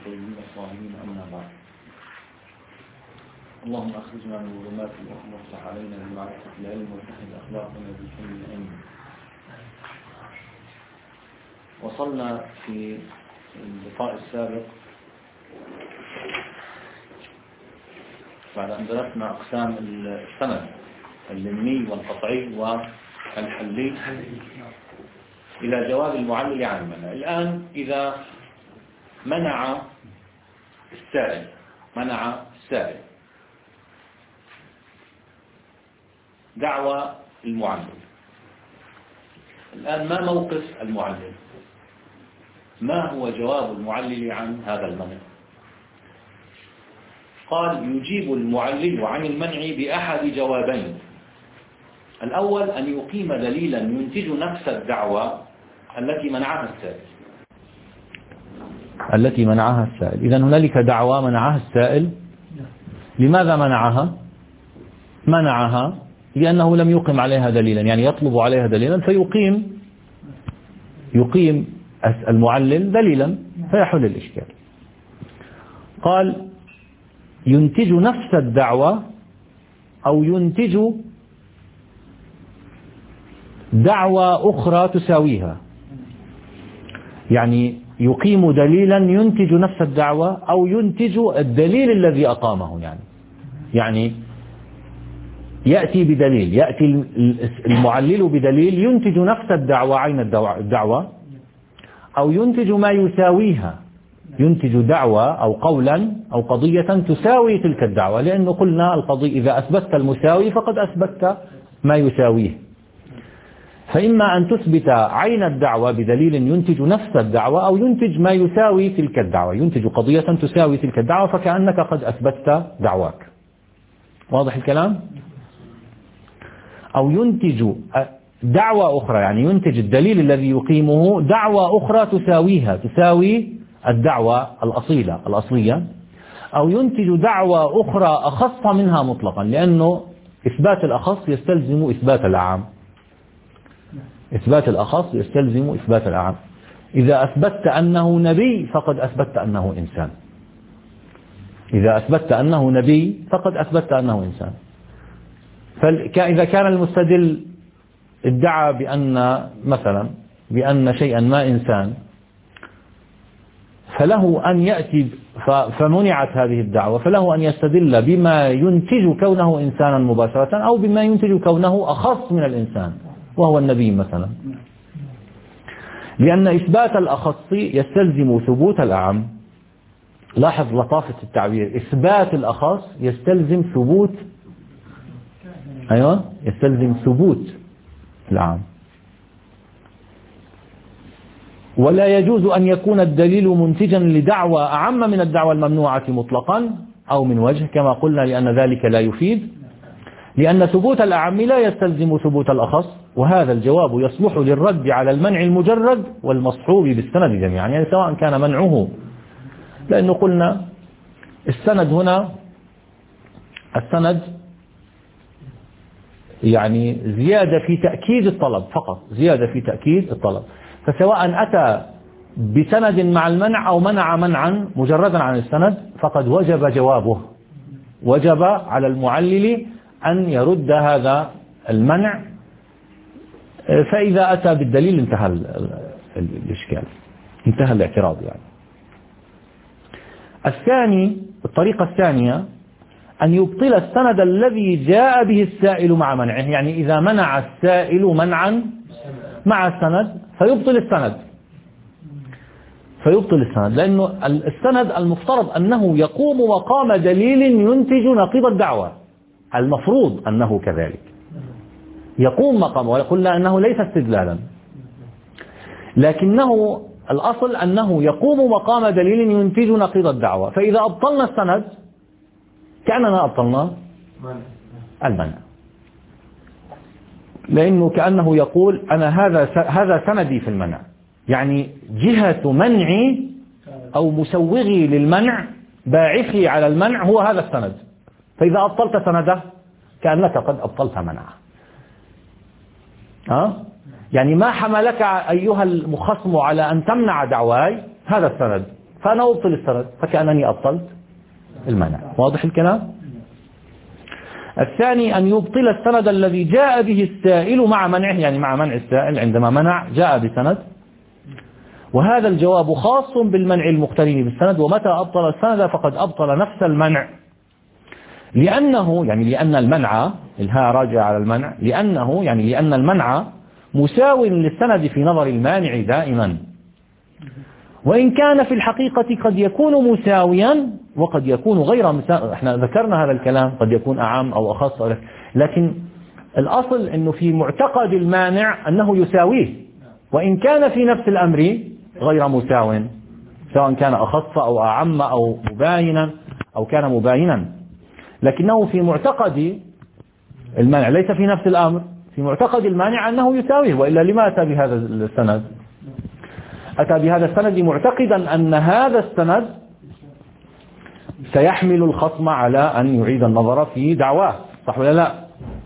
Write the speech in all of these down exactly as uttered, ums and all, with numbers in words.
الطيبين الطاهرين، أما بعد. اللهم أخرجنا من ظلمات الوهم وافتح علينا بمعرفة العلم وسهل أخلاقنا بالحلم العلم. وصلنا في اللقاء السابق بعد أن درسنا أقسام السند اللمي والقطعي والحلي إلى جواب المعلل عن المنع. الآن إذا منع السائل منع السائل دعوى المعلل، الآن ما موقف المعلل؟ ما هو جواب المعلل عن هذا المنع؟ قال: يجيب المعلل عن المنع بأحد جوابين. الأول أن يقيم دليلا ينتج نفس الدعوى التي منعها السائل التي منعها السائل إذن هنالك دعوى منعها السائل. لماذا منعها؟ منعها لأنه لم يقم عليها دليلا، يعني يطلب عليها دليلا فيقيم يقيم المعلل دليلا فيحل الإشكال. قال: ينتج نفس الدعوة أو ينتج دعوة أخرى تساويها، يعني يقيم دليلا ينتج نفس الدعوة أو ينتج الدليل الذي أقامه. يعني يعني يأتي بدليل، يأتي المعلل بدليل ينتج نفس الدعوة عين الدعوة أو ينتج ما يساويها، ينتج دعوة أو قولا أو قضية تساوي تلك الدعوة، لأنه قلنا القضية إذا أثبتت المساوي فقد أثبتت ما يساويه. فإما أن تثبت عين الدعوة بدليل ينتج نفس الدعوة أو ينتج ما يساوي تلك الدعوة، ينتج قضية تساوي تلك الدعوة فكأنك قد أثبتت دعواك. واضح الكلام؟ أو ينتج دعوة أخرى، يعني ينتج الدليل الذي يقيمه دعوة أخرى تساويها، تساوي الدعوة الأصيلة الأصلية، أو ينتج دعوة أخرى أخص منها مطلقا، لأنه إثبات الأخص يستلزم إثبات الأعم. إثبات الأخص يستلزم إثبات الأعم. إذا أثبتت أنه نبي فقد أثبتت أنه إنسان. إذا أثبتت أنه نبي فقد أثبتت أنه إنسان. فإذا كان المستدل ادعى بأن مثلا بأن شيئا ما إنسان، فله أن يأتي فمنعت هذه الدعوة، فله أن يستدل بما ينتج كونه إنسانا مباشرة أو بما ينتج كونه أخص من الإنسان وهو النبي مثلا، لأن إثبات الأخص يستلزم ثبوت الأعم. لاحظ لطافة التعبير، إثبات الأخص يستلزم ثبوت أيوة يستلزم ثبوت الأعم. ولا يجوز أن يكون الدليل منتجا لدعوى أعم من الدعوى الممنوعة مطلقا أو من وجه كما قلنا، لأن ذلك لا يفيد، لأن ثبوت الأعم لا يستلزم ثبوت الأخص. وهذا الجواب يصلح للرد على المنع المجرد والمصحوب بالسند جميعا، يعني سواء كان منعه، لأنه قلنا السند هنا السند يعني زيادة في تأكيد الطلب فقط، زيادة في تأكيد الطلب. فسواء أتى بسند مع المنع أو منع منعا مجردا عن السند فقد وجب جوابه، وجب على المعلل أن يرد هذا المنع. فإذا أتى بالدليل انتهى الإشكال، انتهى الاعتراض. يعني الثاني، الطريقة الثانية أن يبطل السند الذي جاء به السائل مع منعه، يعني إذا منع السائل منعا مع السند فيبطل السند فيبطل السند لأنه السند المفترض أنه يقوم مقام دليل ينتج نقيض الدعوة، المفروض أنه كذلك يقوم مقام، وقلنا أنه ليس استدلالا، لكنه الأصل أنه يقوم مقام دليل ينتج نقيض الدعوة. فإذا أبطلنا السند كأننا أبطلنا المنع، لأنه كأنه يقول أنا هذا هذا سندي في المنع، يعني جهة منعي أو مسوغي للمنع باعثي على المنع هو هذا السند. فإذا أبطلت سنده كأنك قد أبطلت منعه. أه؟ يعني ما حملك أيها المخصم على أن تمنع دعواي؟ هذا السند، فأنا أبطل السند فكأنني أبطلت المنع. واضح الكلام؟ الثاني أن يبطل السند الذي جاء به السائل مع منعه، يعني مع منع السائل عندما منع جاء بسند، وهذا الجواب خاص بالمنع المقترن بالسند. ومتى أبطل السند فقد أبطل نفس المنع، لأنه يعني لأن المنع، الهاء راجع على المنع، لأنه يعني لأن المنع مساو للسند في نظر المانع دائما، وإن كان في الحقيقة قد يكون مساويا وقد يكون غير مساوي. احنا ذكرنا هذا الكلام، قد يكون أعم أو أخص، لكن الأصل أنه في معتقد المانع أنه يساويه، وإن كان في نفس الأمر غير مساو، سواء كان أخص أو أعم أو مباينا أو كان مباينا، لكنه في معتقد المانع ليس في نفس الأمر، في معتقد المانع أنه يساويه. وإلا لما أتى بهذا السند؟ أتى بهذا السند معتقدا أن هذا السند سيحمل الخصم على أن يعيد النظر في دعواه، صح ولا لا؟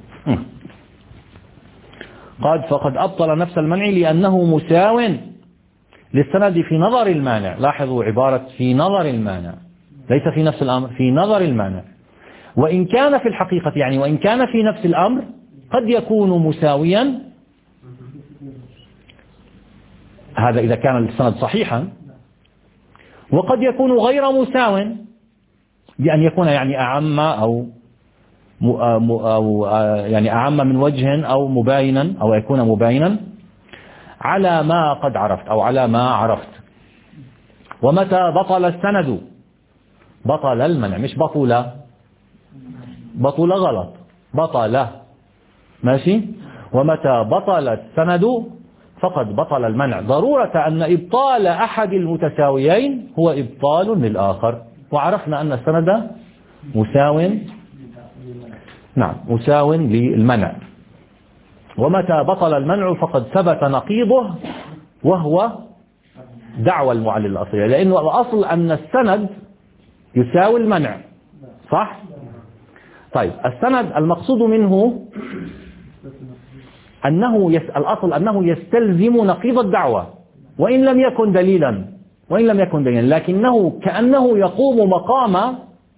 قال فقد أبطل نفس المنع لأنه مساو للسند في نظر المانع. لاحظوا عبارة في نظر المانع، ليس في نفس الأمر، في نظر المانع. وإن كان في الحقيقة يعني وإن كان في نفس الأمر قد يكون مساويا، هذا إذا كان السند صحيحا، وقد يكون غير مساو، بأن يكون يعني أعم أو أو يعني أعم من وجه أو مباينا أو يكون مباينا على ما قد عرفت أو على ما عرفت. ومتى بطل السند بطل المنع، مش بطل، بطل غلط، بطل، ماشي. ومتى بطل السند فقد بطل المنع، ضرورة أن إبطال أحد المتساويين هو إبطال للآخر. وعرفنا أن السند مساو، نعم مساو للمنع. ومتى بطل المنع فقد ثبت نقيضه وهو دعوى المعلل الأصلية، لأنه الأصل أن السند يساوي المنع، صح؟ طيب السند المقصود منه أنه يس... الأصل أنه يستلزم نقيض الدعوة وإن لم يكن دليلا، وإن لم يكن دليلا، لكنه كأنه يقوم مقام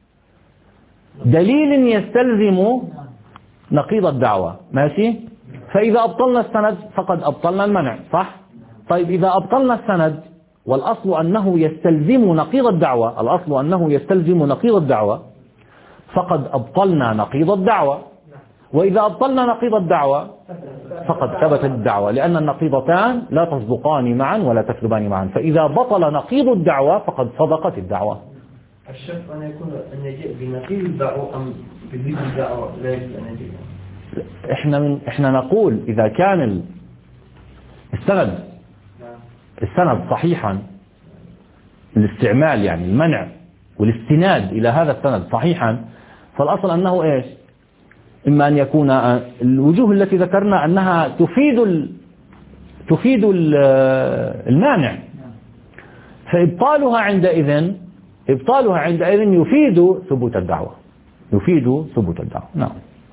دليل يستلزم نقيض الدعوة، ماشي. فإذا أبطلنا السند فقد أبطلنا المنع، صح؟ طيب إذا أبطلنا السند والأصل أنه يستلزم نقيض الدعوة، الأصل أنه يستلزم نقيض الدعوة، فقد أبطلنا نقيض الدعوة. وإذا أبطلنا نقيض الدعوة فقد ثبتت الدعوة، لأن النقيضتان لا تصدقان معا ولا تكذبان معا. فإذا بطل نقيض الدعوة فقد صدقت الدعوة. الشرط أن يكون أن يجيء بنقيض الدعوة أم بضد الدعوة، لا يجب أن يجيء. إحنا من إحنا نقول إذا كان السند السند صحيحا، الاستعمال يعني المنع والاستناد إلى هذا السند صحيحا، فالأصل أنه إيش؟ إما أن يكون الوجوه التي ذكرنا أنها تفيد ال... تفيد ال... المانع، فإبطالها عندئذ إبطالها عندئذ يفيد ثبوت الدعوة، يفيد ثبوت الدعوة. نعم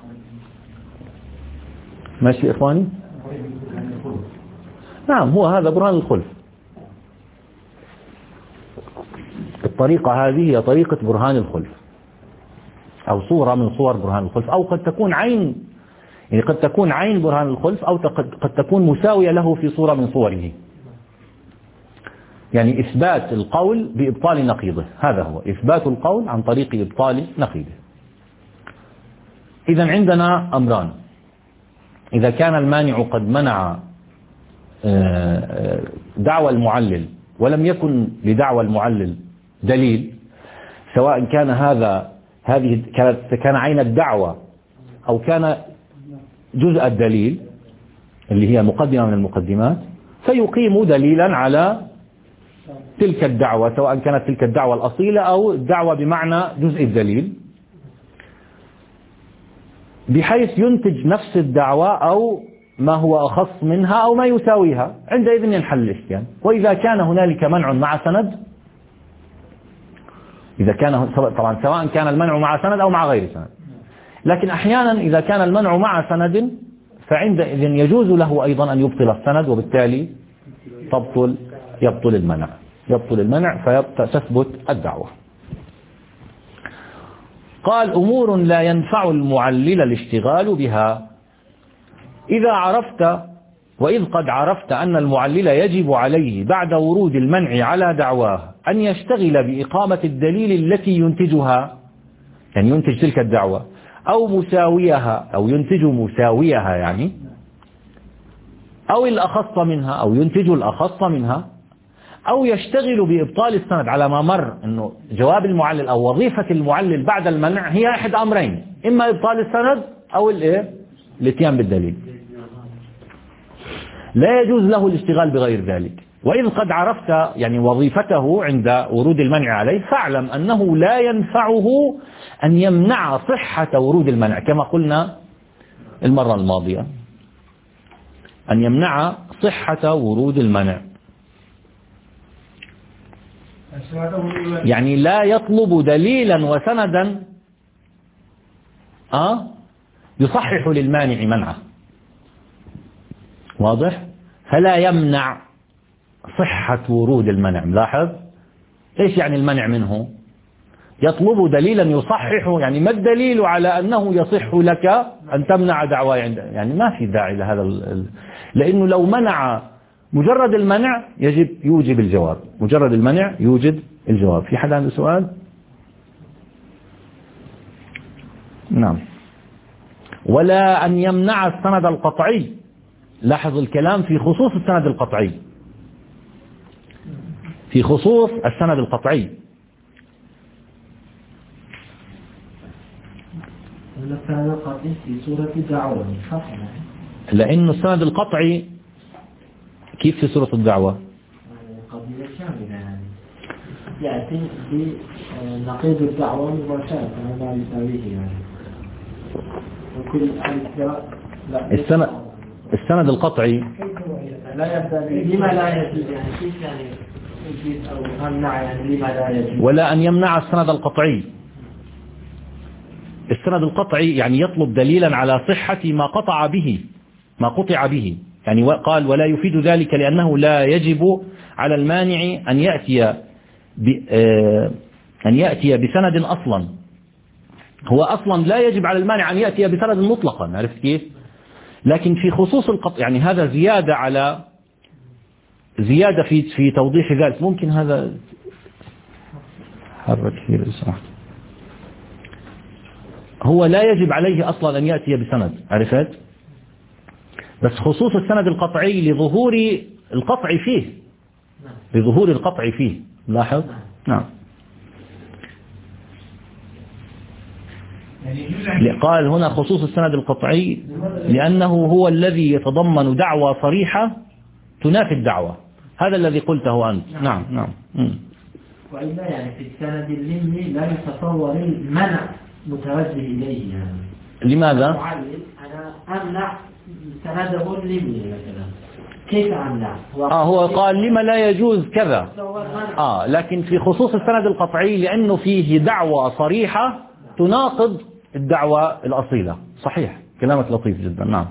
ماشي إخواني؟ نعم هو هذا برهان الخلف. الطريقة هذه هي طريقة برهان الخلف، أو صورة من صور برهان الخلف، أو قد تكون عين، يعني قد تكون عين برهان الخلف، أو قد تكون مساوية له في صورة من صوره. يعني إثبات القول بإبطال نقيضه، هذا هو إثبات القول عن طريق إبطال نقيضه. إذن عندنا أمران: إذا كان المانع قد منع دعوى المعلل ولم يكن لدعوى المعلل دليل، سواء كان هذا هذه كانت كان عين الدعوة أو كان جزء الدليل اللي هي مقدمة من المقدمات، فيقيم دليلا على تلك الدعوة، سواء كانت تلك الدعوة الأصيلة أو الدعوة بمعنى جزء الدليل، بحيث ينتج نفس الدعوة أو ما هو أخص منها أو ما يساويها. عندئذ ينحل الإشكال. وإذا كان هنالك منع مع سند، إذا كان طبعا سواء كان المنع مع سند أو مع غير سند، لكن أحيانا إذا كان المنع مع سند فعندئذ يجوز له أيضا أن يبطل السند، وبالتالي تبطل يبطل المنع. يبطل المنع فتثبت الدعوة. قال أمور لا ينفع المعلل الاشتغال بها. إذا عرفت وإذ قد عرفت أن المعلل يجب عليه بعد ورود المنع على دعواه أن يشتغل بإقامة الدليل التي ينتجها، يعني ينتج تلك الدعوة، أو مساويها أو ينتج مساويها يعني، أو الأخص منها أو ينتج الأخص منها، أو يشتغل بإبطال السند. على ما مر أنه جواب المعلل أو وظيفة المعلل بعد المنع هي أحد أمرين، إما إبطال السند أو الإيه؟ الاتيان بالدليل. لا يجوز له الاشتغال بغير ذلك. وإذ قد عرفت يعني وظيفته عند ورود المنع عليه، فاعلم أنه لا ينفعه أن يمنع صحة ورود المنع، كما قلنا المرة الماضية، أن يمنع صحة ورود المنع، يعني لا يطلب دليلا وسندا أه يصحح للمانع منعه. واضح؟ فلا يمنع صحة ورود المنع. لاحظ إيش يعني المنع منه؟ يطلب دليلا يصحح، يعني ما الدليل على أنه يصح لك أن تمنع دعوى عند، يعني ما في داعي لهذا ال... لأنه لو منع مجرد المنع يجب يوجب الجواب، مجرد المنع يوجب الجواب. في حد عنده سؤال؟ نعم. ولا أن يمنع السند القطعي. لاحظ الكلام في خصوص السند القطعي، في خصوص السند القطعي. السند القطعي في سورة الدعوة، لأن السند القطعي كيف في سورة الدعوة؟ قضية شاملة، يعني يأتي بنقيض الدعوة مباشرة كما يساويه يعني. وكل السند السند القطعي لا يبدأ لما لا يجوز، يعني كيف يعني يجوز أو يمنع، يعني لما لا يجوز. ولا أن يمنع السند القطعي. السند القطعي يعني يطلب دليلا على صحة ما قطع به، ما قطع به، يعني قال ولا يفيد ذلك لأنه لا يجب على المانع أن يأتي أن يأتي بسند أصلا. هو أصلا لا يجب على المانع أن يأتي بسند مطلقا، عرفت كيف؟ لكن في خصوص القطع يعني هذا زيادة على زيادة في في توضيح ذلك. ممكن هذا حرك كثير إسمح. هو لا يجب عليه أصلا أن يأتي بسند، عرفت؟ بس خصوص السند القطعي لظهور القطع فيه، لظهور القطع فيه. لاحظ؟ نعم. قال هنا خصوص السند القطعي لأنه هو الذي يتضمن دعوى صريحة تنافي الدعوة. هذا الذي قلته أنت. نعم نعم. وإلا يعني في السند اللمي لا يتصور المنع متوجه إليه يعني. لماذا؟ أنا أمنع سنده اللمي مثلا، كيف أمنع؟ آه هو قال لما لا يجوز كذا. آه لكن في خصوص السند القطعي لأنه فيه دعوى صريحة تناقض الدعوة الأصيلة. صحيح، كلامك لطيف جدا. نعم.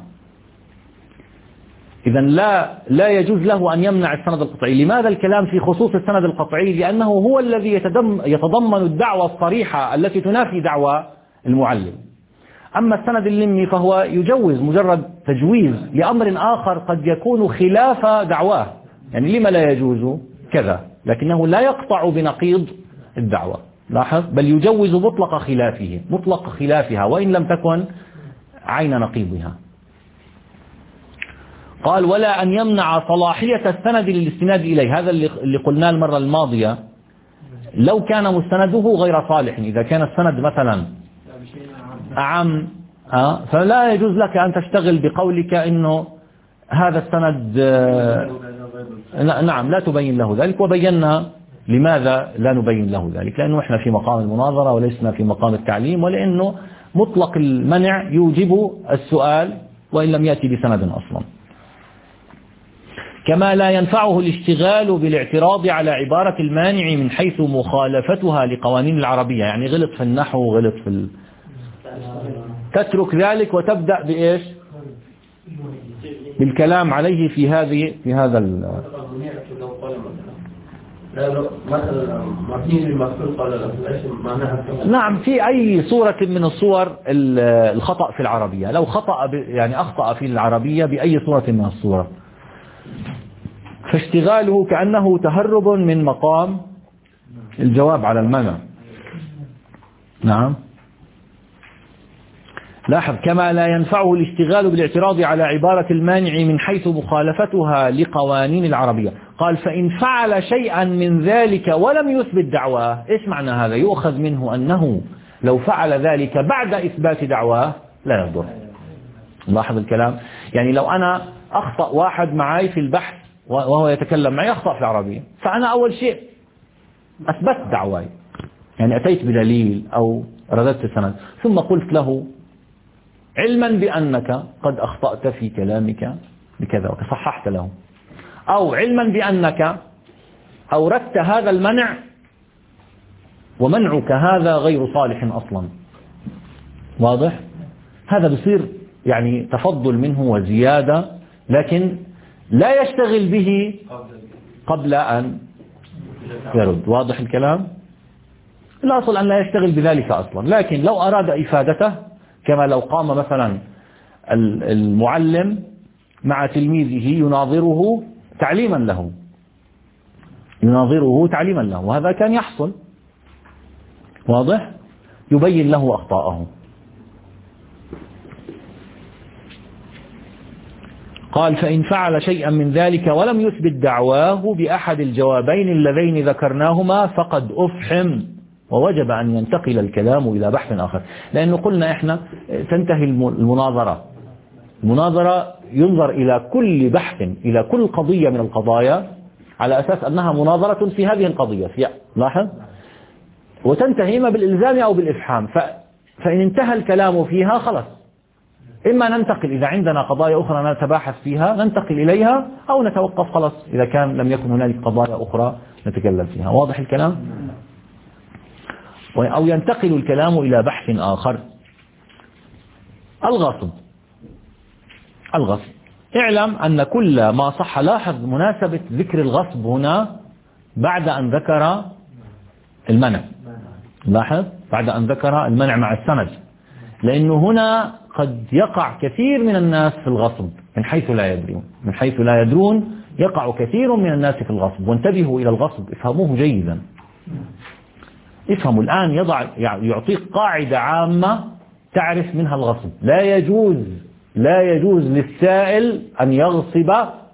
إذن لا لا يجوز له أن يمنع السند القطعي. لماذا الكلام في خصوص السند القطعي؟ لأنه هو الذي يتضمن الدعوة الصريحة التي تنافي دعوى المعلم. أما السند اللمي فهو يجوز، مجرد تجويز لأمر آخر قد يكون خلاف دعواه، يعني لما لا يجوز كذا، لكنه لا يقطع بنقيض الدعوة. لاحظ، بل يجوز مطلق خلافه، مطلق خلافها وإن لم تكن عين نقيضها. قال ولا أن يمنع صلاحية السند للاستناد إليه. هذا اللي قلناه المرة الماضية، لو كان مستنده غير صالح، إذا كان السند مثلا أعم أه فلا يجوز لك أن تشتغل بقولك إنه هذا السند آه نعم لا تبين له ذلك. وبينا لماذا لا نبين له ذلك، لأنه إحنا في مقام المناظرة وليسنا في مقام التعليم، ولأنه مطلق المنع يوجب السؤال وإن لم يأتي بسند أصلا. كما لا ينفعه الاشتغال بالاعتراض على عبارة المانع من حيث مخالفتها لقوانين العربية، يعني غلط في النحو غلط في ال... تترك ذلك وتبدأ بإيش؟ بالكلام عليه في هذه في هذا ال... مثلا مبني للمفعول قال ايش معناها؟ نعم، في أي صورة من الصور الخطأ في العربية، لو خطأ يعني أخطأ في العربية بأي صورة من الصور، فاشتغاله كأنه تهرب من مقام الجواب على المنع. نعم، لاحظ كما لا ينفعه الاشتغال بالاعتراض على عبارة المانع من حيث مخالفتها لقوانين العربية. قال فإن فعل شيئا من ذلك ولم يثبت دعواه. إيش معنى هذا؟ يؤخذ منه أنه لو فعل ذلك بعد إثبات دعواه لا يضر. لاحظ الكلام، يعني لو أنا أخطأ واحد معي في البحث وهو يتكلم معي أخطأ في العربية، فأنا أول شيء أثبت دعواي، يعني أتيت بدليل أو رددت السند، ثم قلت له علما بأنك قد أخطأت في كلامك بكذا وصححت له، أو علما بأنك أوردت هذا المنع ومنعك هذا غير صالح أصلا. واضح؟ هذا بصير يعني تفضل منه وزيادة، لكن لا يشتغل به قبل أن يرد. واضح الكلام؟ الأصل أن لا يشتغل بذلك أصلا، لكن لو أراد إفادته، كما لو قام مثلا المعلم مع تلميذه يناظره تعليما له يناظره تعليما له وهذا كان يحصل. واضح؟ يبين له أخطاءه. قال فإن فعل شيئا من ذلك ولم يثبت دعواه بأحد الجوابين اللذين ذكرناهما فقد أفحم ووجب أن ينتقل الكلام إلى بحث آخر. لأنه قلنا إحنا تنتهي المناظرة المناظرة ينظر إلى كل بحث، إلى كل قضية من القضايا على أساس أنها مناظرة في هذه القضية. لاحظ، وتنتهي إما بالإلزام أو بالإفحام. فإن انتهى الكلام فيها خلاص، إما ننتقل إذا عندنا قضايا أخرى نتباحث فيها ننتقل إليها، أو نتوقف خلاص إذا كان لم يكن هنالك قضايا أخرى نتكلم فيها. واضح الكلام؟ أو ينتقل الكلام إلى بحث آخر. الغصب الغصب اعلم أن كل ما صح، لاحظ مناسبة ذكر الغصب هنا بعد أن ذكر المنع. لاحظ بعد أن ذكر المنع مع السند، لأنه هنا قد يقع كثير من الناس في الغصب من حيث لا يدرون من حيث لا يدرون يقع كثير من الناس في الغصب. وانتبهوا إلى الغصب، افهموه جيدا. افهموا الآن، يضع يعطيك قاعدة عامة تعرف منها الغصب. لا يجوز لا يجوز للسائل أن يغصب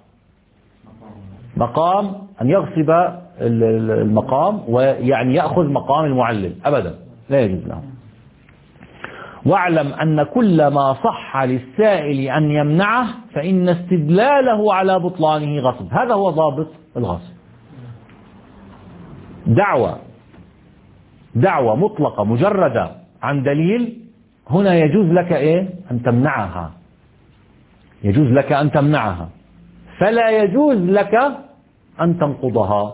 مقام أن يغصب المقام ويعني يأخذ مقام المعلم أبدا، لا يجوز له. واعلم أن كل ما صح للسائل أن يمنعه فإن استدلاله على بطلانه غصب. هذا هو ضابط الغصب. دعوة دعوة مطلقة مجردة عن دليل، هنا يجوز لك إيه؟ أن تمنعها يجوز لك أن تمنعها فلا يجوز لك أن تنقضها،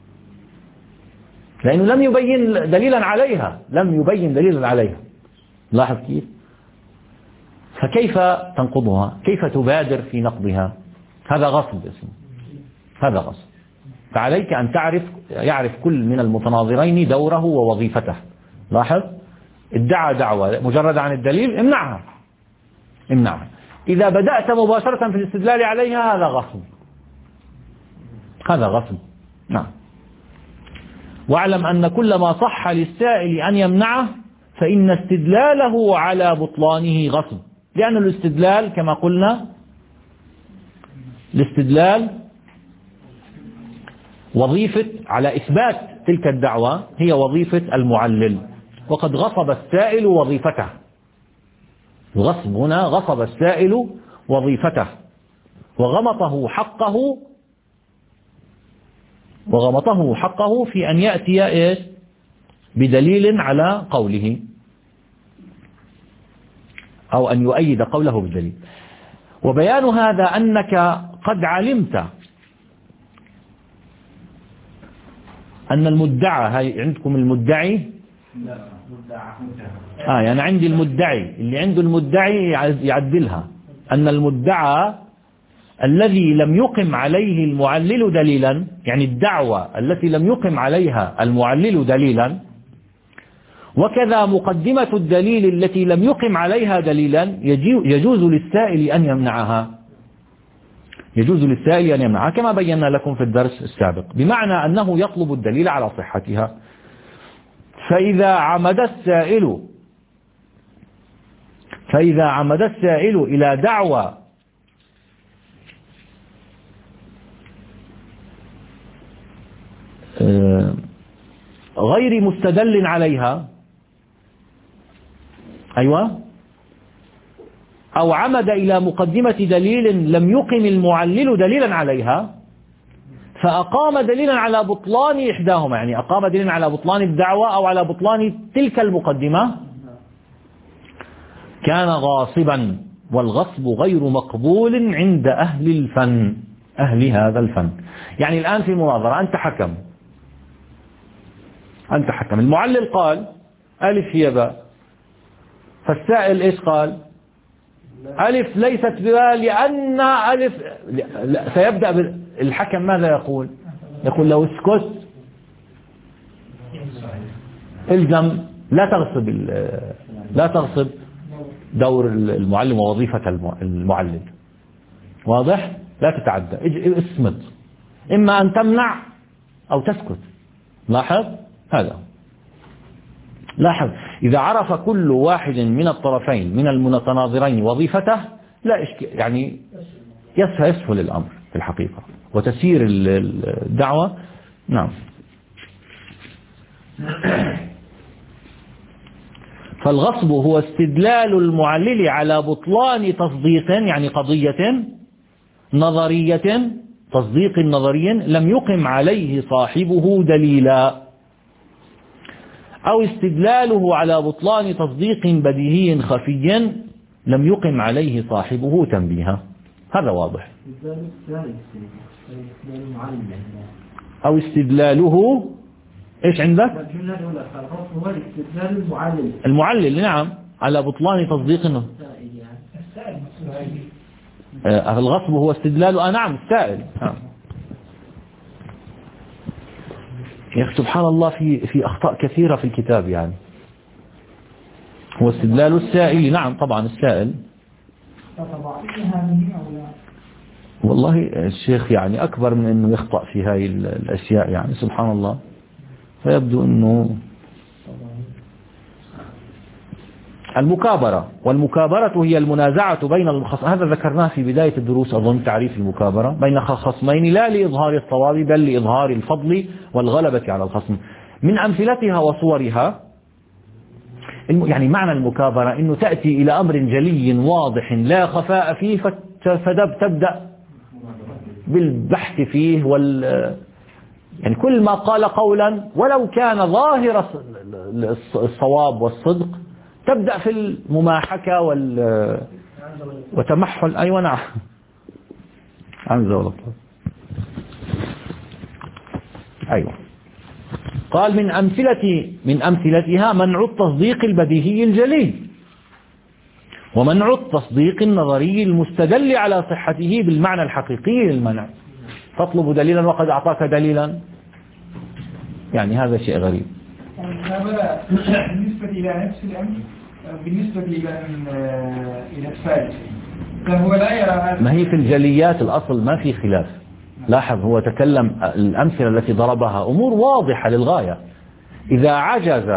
لأنه لم يبين دليلا عليها لم يبين دليلا عليها. لاحظ كيف؟ فكيف تنقضها؟ كيف تبادر في نقضها؟ هذا غصب اسمه هذا غصب. فعليك أن تعرف يعرف كل من المتناظرين دوره ووظيفته. لاحظ، ادعى دعوة مجرد عن الدليل، امنعها امنعها إذا بدأت مباشرة في الاستدلال عليها هذا غصب هذا غصب نعم. واعلم أن كل ما صح للسائل أن يمنعه فإن استدلاله على بطلانه غصب، لأن الاستدلال كما قلنا الاستدلال وظيفة على إثبات تلك الدعوة هي وظيفة المعلل، وقد غصب السائل وظيفته. الغصب هنا غصب السائل وظيفته وغمطه حقه وغمطه حقه في أن يأتي إيش؟ بدليل على قوله أو أن يؤيد قوله بالدليل. وبيان هذا أنك قد علمت أن المدعى، هاي عندكم المدعي آه يعني عندي المدعي اللي عنده المدعي يعدلها، أن المدعى الذي لم يقم عليه المعلل دليلا، يعني الدعوة التي لم يقم عليها المعلل دليلا، وكذا مقدمة الدليل التي لم يقم عليها دليلا يجوز للسائل أن يمنعها يجوز للسائل أن يمنعها كما بينا لكم في الدرس السابق، بمعنى أنه يطلب الدليل على صحتها. فإذا عمد السائل فإذا عمد السائل إلى دعوى غير مستدل عليها، أيوة، أو عمد إلى مقدمة دليل لم يقم المعلل دليلا عليها، فأقام دليلا على بطلان إحداهما، يعني أقام دليلا على بطلان الدعوة أو على بطلان تلك المقدمة، كان غاصبا، والغصب غير مقبول عند أهل الفن، أهل هذا الفن. يعني الآن في مناظرة، أنت حكم أنت حكم المعلل قال ألف هي باء، فالسائل إيش قال؟ ألف ليست بباء لأن ألف، سيبدأ الحكم ماذا يقول؟ يقول له اسكت، الزم، لا تغصب لا تغصب دور المعلم ووظيفة المعلل، واضح؟ لا تتعدى، اصمت، إما أن تمنع أو تسكت. لاحظ هذا، لاحظ إذا عرف كل واحد من الطرفين من المتناظرين وظيفته لا إشكال، يعني يسهل الأمر في الحقيقة وتسير الدعوة. نعم. فالغصب هو استدلال المعلل على بطلان تصديق، يعني قضية نظرية، تصديق نظري لم يقم عليه صاحبه دليلا، أو استدلاله على بطلان تصديق بديهي خفي لم يقم عليه صاحبه تنبيها. هذا واضح. أو استدلاله إيش عندك؟ المعلل، نعم، على بطلان تصديق. آه الغصب هو استدلال، آه نعم، السائل. نعم. يا أخي سبحان الله، في في أخطاء كثيرة في الكتاب، يعني هو استدلال السائل، نعم طبعا السائل. والله الشيخ يعني أكبر من أنه يخطأ في هاي الأشياء، يعني سبحان الله. فيبدو أنه المكابرة، والمكابرة هي المنازعة بين الخصمين، هذا ذكرناه في بداية الدروس أظن، تعريف المكابرة، بين خصمين لا لإظهار الصواب بل لإظهار الفضل والغلبة على الخصم. من أمثلتها وصورها، يعني معنى المكابرة أنه تأتي إلى أمر جلي واضح لا خفاء فيه، فتبدأ بالبحث فيه، وال يعني كل ما قال قولا ولو كان ظاهر الصواب والصدق تبدأ في المماحكة وال وتمحل. أيوة نعم، عنزة ولا أيوة. قال من أمثلة من أمثلتها منع التصديق البديهي الجلي، ومنع التصديق النظري المستدل على صحته بالمعنى الحقيقي للمنع. تطلب دليلا وقد أعطاك دليلا، يعني هذا شيء غريب. بالنسبة إلى نفس الأمر، بالنسبة إلى إلى الفارس، فهو لا يرى، ما هي في الجليات الأصل ما في خلاف. لاحظ هو تكلم الأمثلة التي ضربها أمور واضحة للغاية. إذا عجز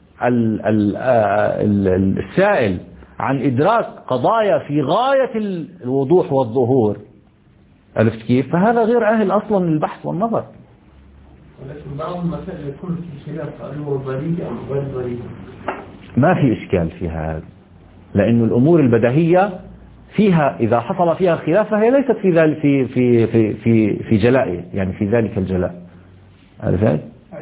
السائل عن إدراك قضايا في غاية الوضوح والظهور، عرفت كيف؟ فهذا غير أهل أصلا للبحث والنظر. ولكن بعض المسائل يكون في خلاف، هل هو بريء أم غير بريء؟ ما في إشكال في هذا، لأن الأمور البديهية فيها إذا حصل فيها خلاف فهي ليست في ذلك في في في في في جلائه، يعني في ذلك الجلاء. عرفت؟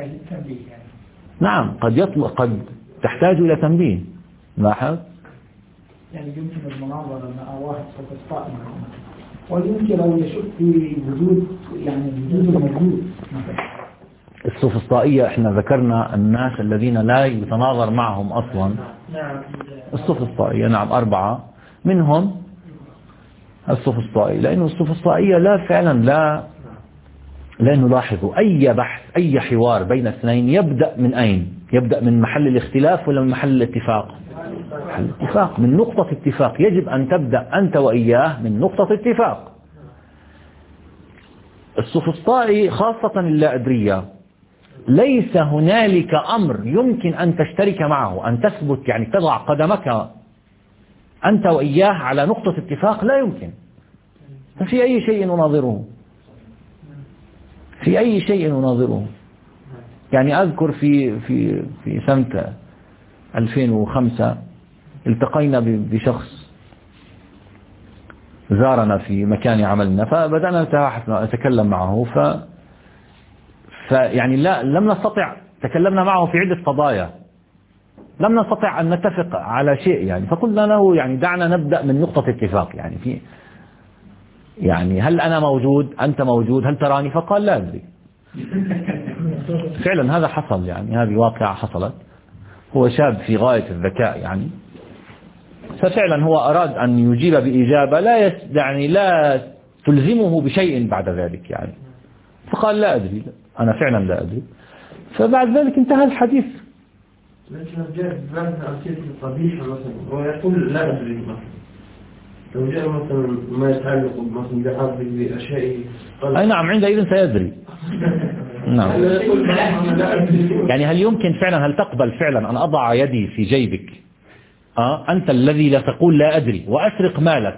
نعم، قد يطلق، قد تحتاج إلى تنبيه. لاحظ؟ يعني يمكن المناظرة مع واحد سوف ويمكن لو يشك في وجود، يعني وجود الموجود. السوفسطائية احنا ذكرنا الناس الذين لا يتناظر معهم أصلا. السوفسطائية نعم أربعة، منهم السوفسطائي، لأنه السوفسطائية لا فعلا لا لأنه لاحظوا أي بحث أي حوار بين اثنين يبدأ من أين؟ يبدأ من محل الاختلاف ولا من محل الاتفاق؟ محل الاتفاق، من نقطة اتفاق. يجب أن تبدأ أنت وإياه من نقطة اتفاق. السوفسطائي خاصة اللا أدرية ليس هنالك أمر يمكن أن تشترك معه، أن تثبت يعني تضع قدمك أنت وإياه على نقطة اتفاق، لا يمكن. ففي أي شيء نناظره؟ في أي شيء نناظره؟ يعني أذكر في في في سنة ألفين وخمسة التقينا بشخص زارنا في مكان عملنا، فبدأنا نتكلم معه، ف فيعني لا لم نستطع، تكلمنا معه في عدة قضايا لم نستطع أن نتفق على شيء يعني، فقلنا له يعني دعنا نبدأ من نقطة اتفاق، يعني في يعني هل أنا موجود؟ أنت موجود؟ هل تراني؟ فقال لا أدري. فعلا هذا حصل، يعني هذه واقعة حصلت. هو شاب في غاية الذكاء يعني، ففعلا هو أراد أن يجيب بإجابة لا يس يعني لا تلزمه بشيء بعد ذلك يعني، فقال لا أدري، أنا فعلا لا أدري. فبعد ذلك انتهى الحديث. لكن جاء بعد أمثلة القبيحة مثلا ويقول لا أدري مثلا، لو جاء مثلا ما يتعلق مثلا بحرب بأشياء أي نعم عندئذ سيدري. نعم. يعني هل يمكن فعلا، هل تقبل فعلا أن أضع يدي في جيبك آه أنت الذي لا تقول لا أدري وأسرق مالك،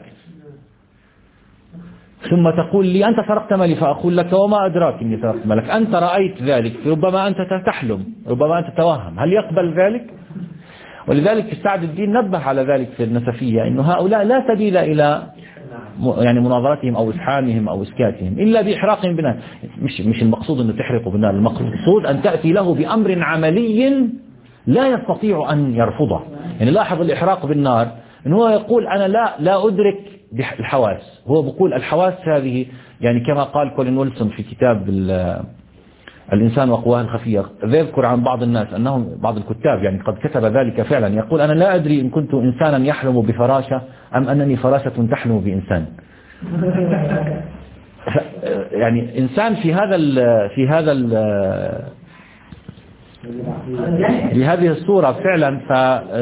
ثم تقول لي أنت سرقت مالي، فأقول لك وما أدراك إني سرقت مالك، أنت رأيت ذلك، ربما أنت تحلم، ربما أنت تتوهم، هل يقبل ذلك؟ ولذلك سعد الدين نبه على ذلك في النسفية، إنه هؤلاء لا سبيل إلى يعني مناظرتهم أو إسحامهم أو إسكاتهم إلا بإحراقهم بالنار. مش مش المقصود أنه تحرقه بالنار، المقصود أن تأتي له بأمر عملي لا يستطيع أن يرفضه. يعني لاحظ الإحراق بالنار إنه هو يقول أنا لا لا أدرك بالحواس، هو بيقول الحواس هذه يعني كما قال كولين ويلسون في كتاب الإنسان وقواه الخفية، يذكر عن بعض الناس أنهم بعض الكتاب يعني قد كتب ذلك فعلا، يقول أنا لا أدري إن كنت إنسانا يحلم بفراشة أم أنني فراشة تحلم بإنسان. يعني إنسان في هذا ال في هذا ال بهذه الصورة فعلا. ف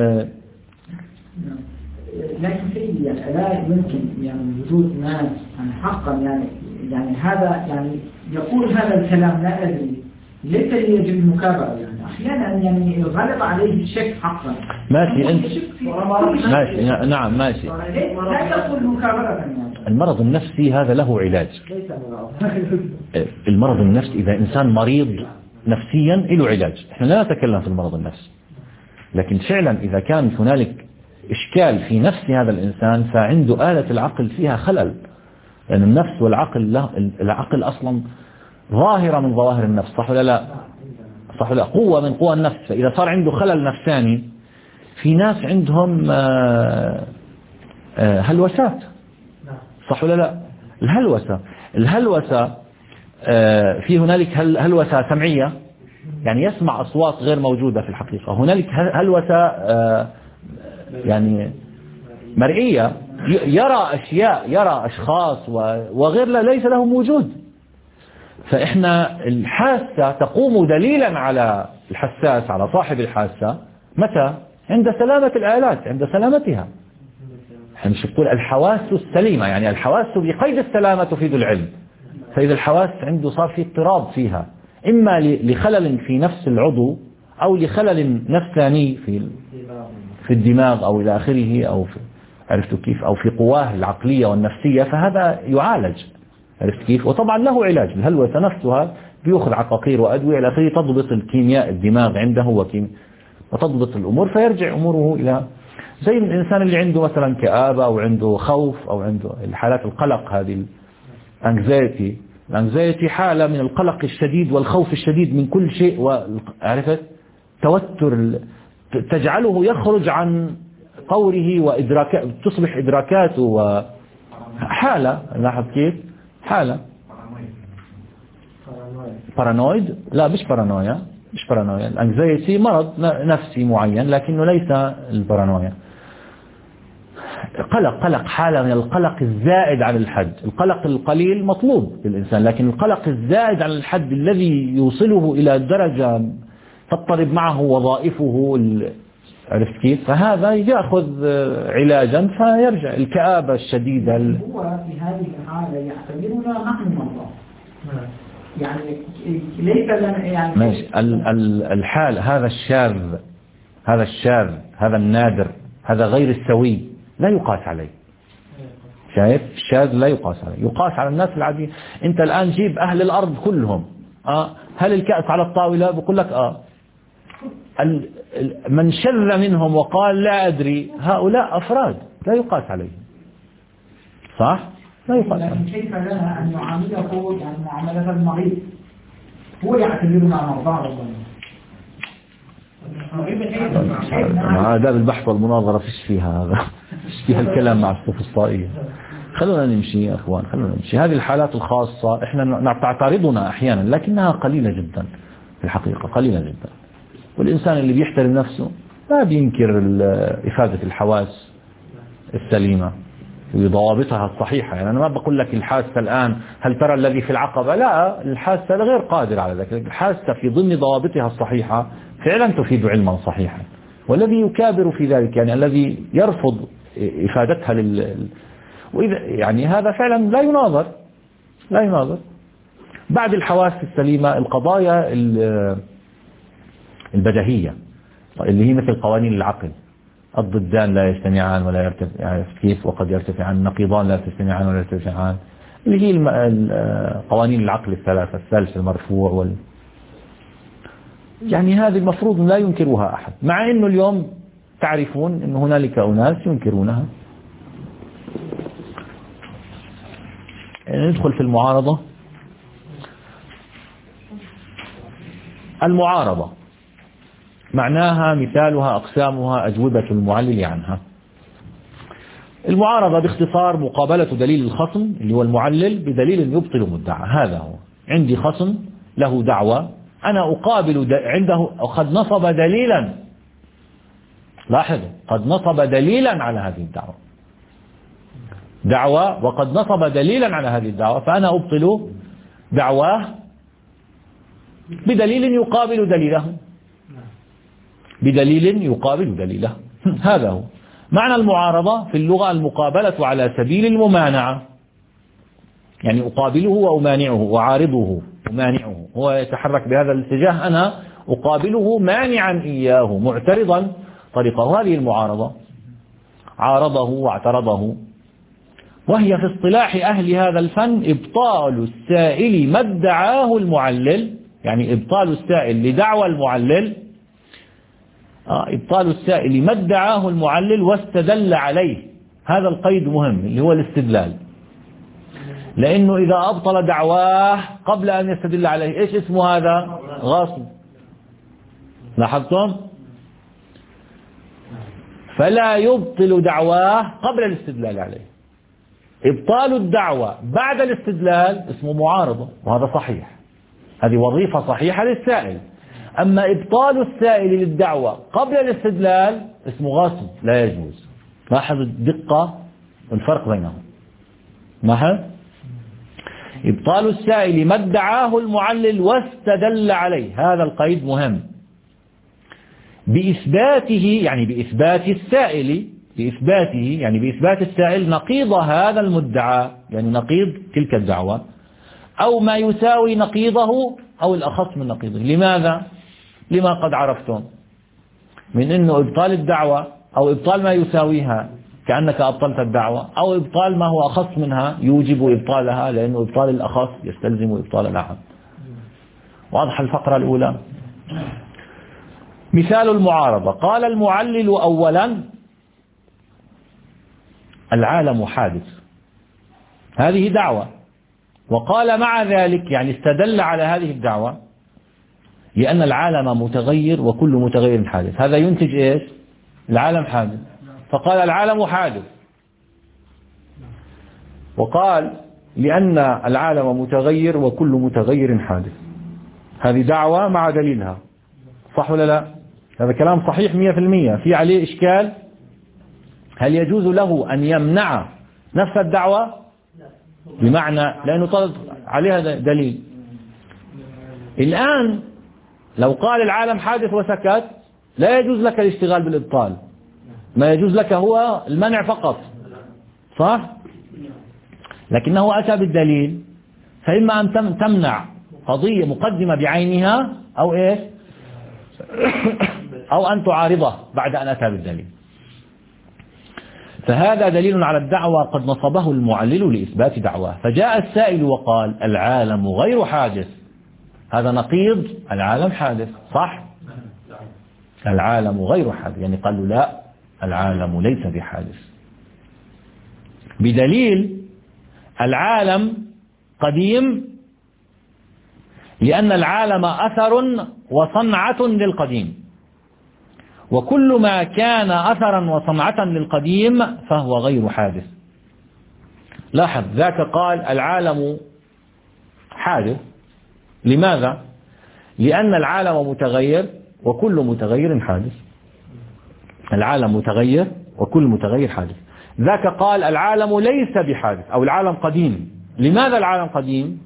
لكن سيدي يعني لا يمكن يعني وجود ناس يعني حقا يعني يعني هذا يعني يقول هذا الكلام لا أدري، ليس يجب المكابرة يعني أحيانا يعني غلب عليه الشك حقا. ماشي أنت ماشي نعم ماشي. لا تقول مكابرة يعني. المرض النفسي هذا له علاج. المرض النفسي إذا إنسان مريض نفسيا له علاج، احنا لا نتكلم في المرض النفسي، لكن فعلا إذا كان هنالك إشكال في نفس هذا الإنسان فعنده آلة العقل فيها خلل، لأن النفس والعقل له العقل أصلا ظاهرة من ظواهر النفس، صح ولا لا؟ صح ولا لا؟ قوة من قوى النفس. فإذا صار عنده خلل نفساني، في ناس عندهم آآ آآ هلوسات، صح ولا لا؟ الهلوسة الهلوسة في هنالك هلوسة سمعية يعني يسمع أصوات غير موجودة في الحقيقة، هنالك هلوسة يعني مرئية، يرى أشياء، يرى أشخاص وغير لا ليس لهم وجود. فإحنا الحاسة تقوم دليلا على الحساس، على صاحب الحاسة متى؟ عند سلامة الآلات، عند سلامتها. احنا مش نقول الحواس السليمة، يعني الحواس بقيد السلامة تفيد العلم. فإذا الحواس عنده صار في اضطراب فيها، إما لخلل في نفس العضو أو لخلل نفساني في في الدماغ أو إلى آخره، أو في عرفتوا كيف، أو في قواه العقلية والنفسية، فهذا يعالج، عرفت كيف. وطبعا له علاج، الهلوسة نفسها بيأخذ عقاقير وأدوية إلى آخره تضبط الكيمياء الدماغ عنده هو كيمياء وتضبط الأمور، فيرجع أموره إلى زي الإنسان اللي عنده مثلا كآبة أو عنده خوف أو عنده الحالات القلق، هذه الانكزايتي الانكزايتي حالة من القلق الشديد والخوف الشديد من كل شيء، وعرفت توتر تجعله يخرج عن طوره وإدراكات، تصبح إدراكاته وحالة، لاحظ كيف حالة بارانويد، لا مش بارانويا، مش بارانويا. الانكزايتي مرض نفسي معين لكنه ليس البارانويا. قلق قلق حالة من القلق الزائد عن الحد. القلق القليل مطلوب للإنسان، لكن القلق الزائد عن الحد الذي يوصله إلى درجة تضطرب معه وظائفه، عرفت كيف؟ فهذا يأخذ علاجا فيرجع. الكآبة الشديدة هو في هذه الحالة يعتبرنا نحن مرضى، يعني ليس لنا يعني ماشي. الحال هذا الشاذ، هذا الشاذ، هذا النادر، هذا غير السوي لا يقاس عليه. شايف؟ الشاذ لا يقاس عليه، يقاس على الناس العاديين. انت الآن جيب أهل الأرض كلهم، آه هل الكأس على الطاولة؟ بقول لك آه. من شذ منهم وقال لا أدري، هؤلاء أفراد لا يقاس عليهم، صح؟ لا يقاس عليهم. لكن كيف لنا أن نعامله يعني معاملة المريض؟ هو يعتبرنا مرضى ربما. آداب البحث والمناظرة فيش فيها هذا، فيش فيها الكلام مع السفسطائية. خلونا نمشي يا أخوان، خلونا نمشي. هذه الحالات الخاصة إحنا تعترضنا أحيانا، لكنها قليلة جدا في الحقيقة، قليلة جدا. والإنسان اللي بيحترم نفسه لا بينكر إفادة الحواس السليمة وضوابطها الصحيحة. يعني أنا ما بقول لك الحاسة الآن هل ترى الذي في العقبة، لا، الحاسة غير قادر على ذلك. الحاسة في ضمن ضوابطها الصحيحة فعلا تفيد علما صحيحا، والذي يكابر في ذلك يعني الذي يرفض إفادتها لل... وإذا يعني هذا فعلا لا يناظر، لا يناظر. بعد الحواس السليمة القضايا البديهية اللي هي مثل قوانين العقل، الضدان لا يجتمعان ولا يرتفعان، كيف؟ وقد يرتفعان، النقيضان لا تجتمعان ولا يرتفعان، اللي هي قوانين العقل الثلاثة، الثالث المرفوع وال... يعني هذه المفروض لا ينكرها أحد، مع أنه اليوم تعرفون أن هنالك أناس ينكرونها. يعني ندخل في المعارضة. المعارضة معناها، مثالها، أقسامها، أجوبة المعلل عنها. المعارضة باختصار مقابلة دليل الخصم اللي هو المعلل بدليل يبطل مدعى. هذا هو. عندي خصم له دعوة، أنا أقابل عنده، قد نصب دليلا، لاحظوا، قد نصب دليلا على هذه الدعوة، دعوة وقد نصب دليلا على هذه الدعوة، فأنا أبطل دعواه بدليل يقابل دليله، بدليل يقابل دليله. هذا هو معنى المعارضة في اللغة، المقابلة على سبيل الممانعة، يعني أقابله وأمانعه، وعارضه أمانعه، هو يتحرك بهذا الاتجاه، أنا أقابله مانعا إياه، معترضا طريقه. هذه المعارضة، عارضه واعترضه. وهي في اصطلاح أهل هذا الفن إبطال السائل ما ادعاه المعلل، يعني إبطال السائل لدعوى المعلل، آه إبطال السائل ما ادعاه المعلل واستدل عليه. هذا القيد مهم اللي هو الاستدلال، لأنه إذا أبطل دعواه قبل أن يستدل عليه، إيش اسمه هذا؟ غاصب. لاحظتم؟ فلا يبطل دعواه قبل الاستدلال عليه. إبطال الدعوة بعد الاستدلال اسمه معارضة، وهذا صحيح، هذه وظيفة صحيحة للسائل. أما إبطال السائل للدعوة قبل الاستدلال اسمه غاصب، لا يجوز. لاحظ الدقة والفرق بينهم. لاحظ إبطال السائل ما ادعاه المعلل واستدل عليه، هذا القيد مهم. بإثباته، يعني بإثبات السائل، بإثباته يعني بإثبات السائل نقيض هذا المدعى، يعني نقيض تلك الدعوة، أو ما يساوي نقيضه أو الأخص من نقيضه. لماذا؟ لما قد عرفتم من أنه إبطال الدعوة أو إبطال ما يساويها كأنك أبطلت الدعوة، أو إبطال ما هو أخص منها يوجب إبطالها، لأنه إبطال الأخص يستلزم إبطال الأعم. واضح الفقرة الأولى؟ مثال المعارضة. قال المعلل أولا: العالم حادث، هذه دعوة. وقال مع ذلك، يعني استدل على هذه الدعوة، لأن العالم متغير وكل متغير حادث. هذا ينتج إيش؟ العالم حادث، فقال العالم حادث. وقال لأن العالم متغير وكل متغير حادث، هذه دعوة مع دليلها، صح ولا لا؟ هذا كلام صحيح مية في المية، في عليه إشكال؟ هل يجوز له أن يمنع نفس الدعوة؟ بمعنى لأنه طلب عليها دليل. الآن لو قال العالم حادث وسكت لا يجوز لك الاشتغال بالإبطال، ما يجوز لك هو المنع فقط، صح؟ لكنه أتى بالدليل، فإما أن تمنع قضية مقدمة بعينها أو إيش أو أن تعارضه بعد أن أتى بالدليل. فهذا دليل على الدعوة قد نصبه المعلل لإثبات دعواه. فجاء السائل وقال العالم غير حادث، هذا نقيض العالم حادث، صح؟ العالم غير حادث، يعني قالوا لا، العالم ليس بحادث، بدليل العالم قديم لأن العالم أثر وصنعة للقديم، وكل ما كان أثرا وصنعة للقديم فهو غير حادث. لاحظ ذاك قال العالم حادث، لماذا؟ لأن العالم متغير وكل متغير حادث، العالم متغير وكل متغير حادث. ذاك قال العالم ليس بحادث أو العالم قديم، لماذا العالم قديم؟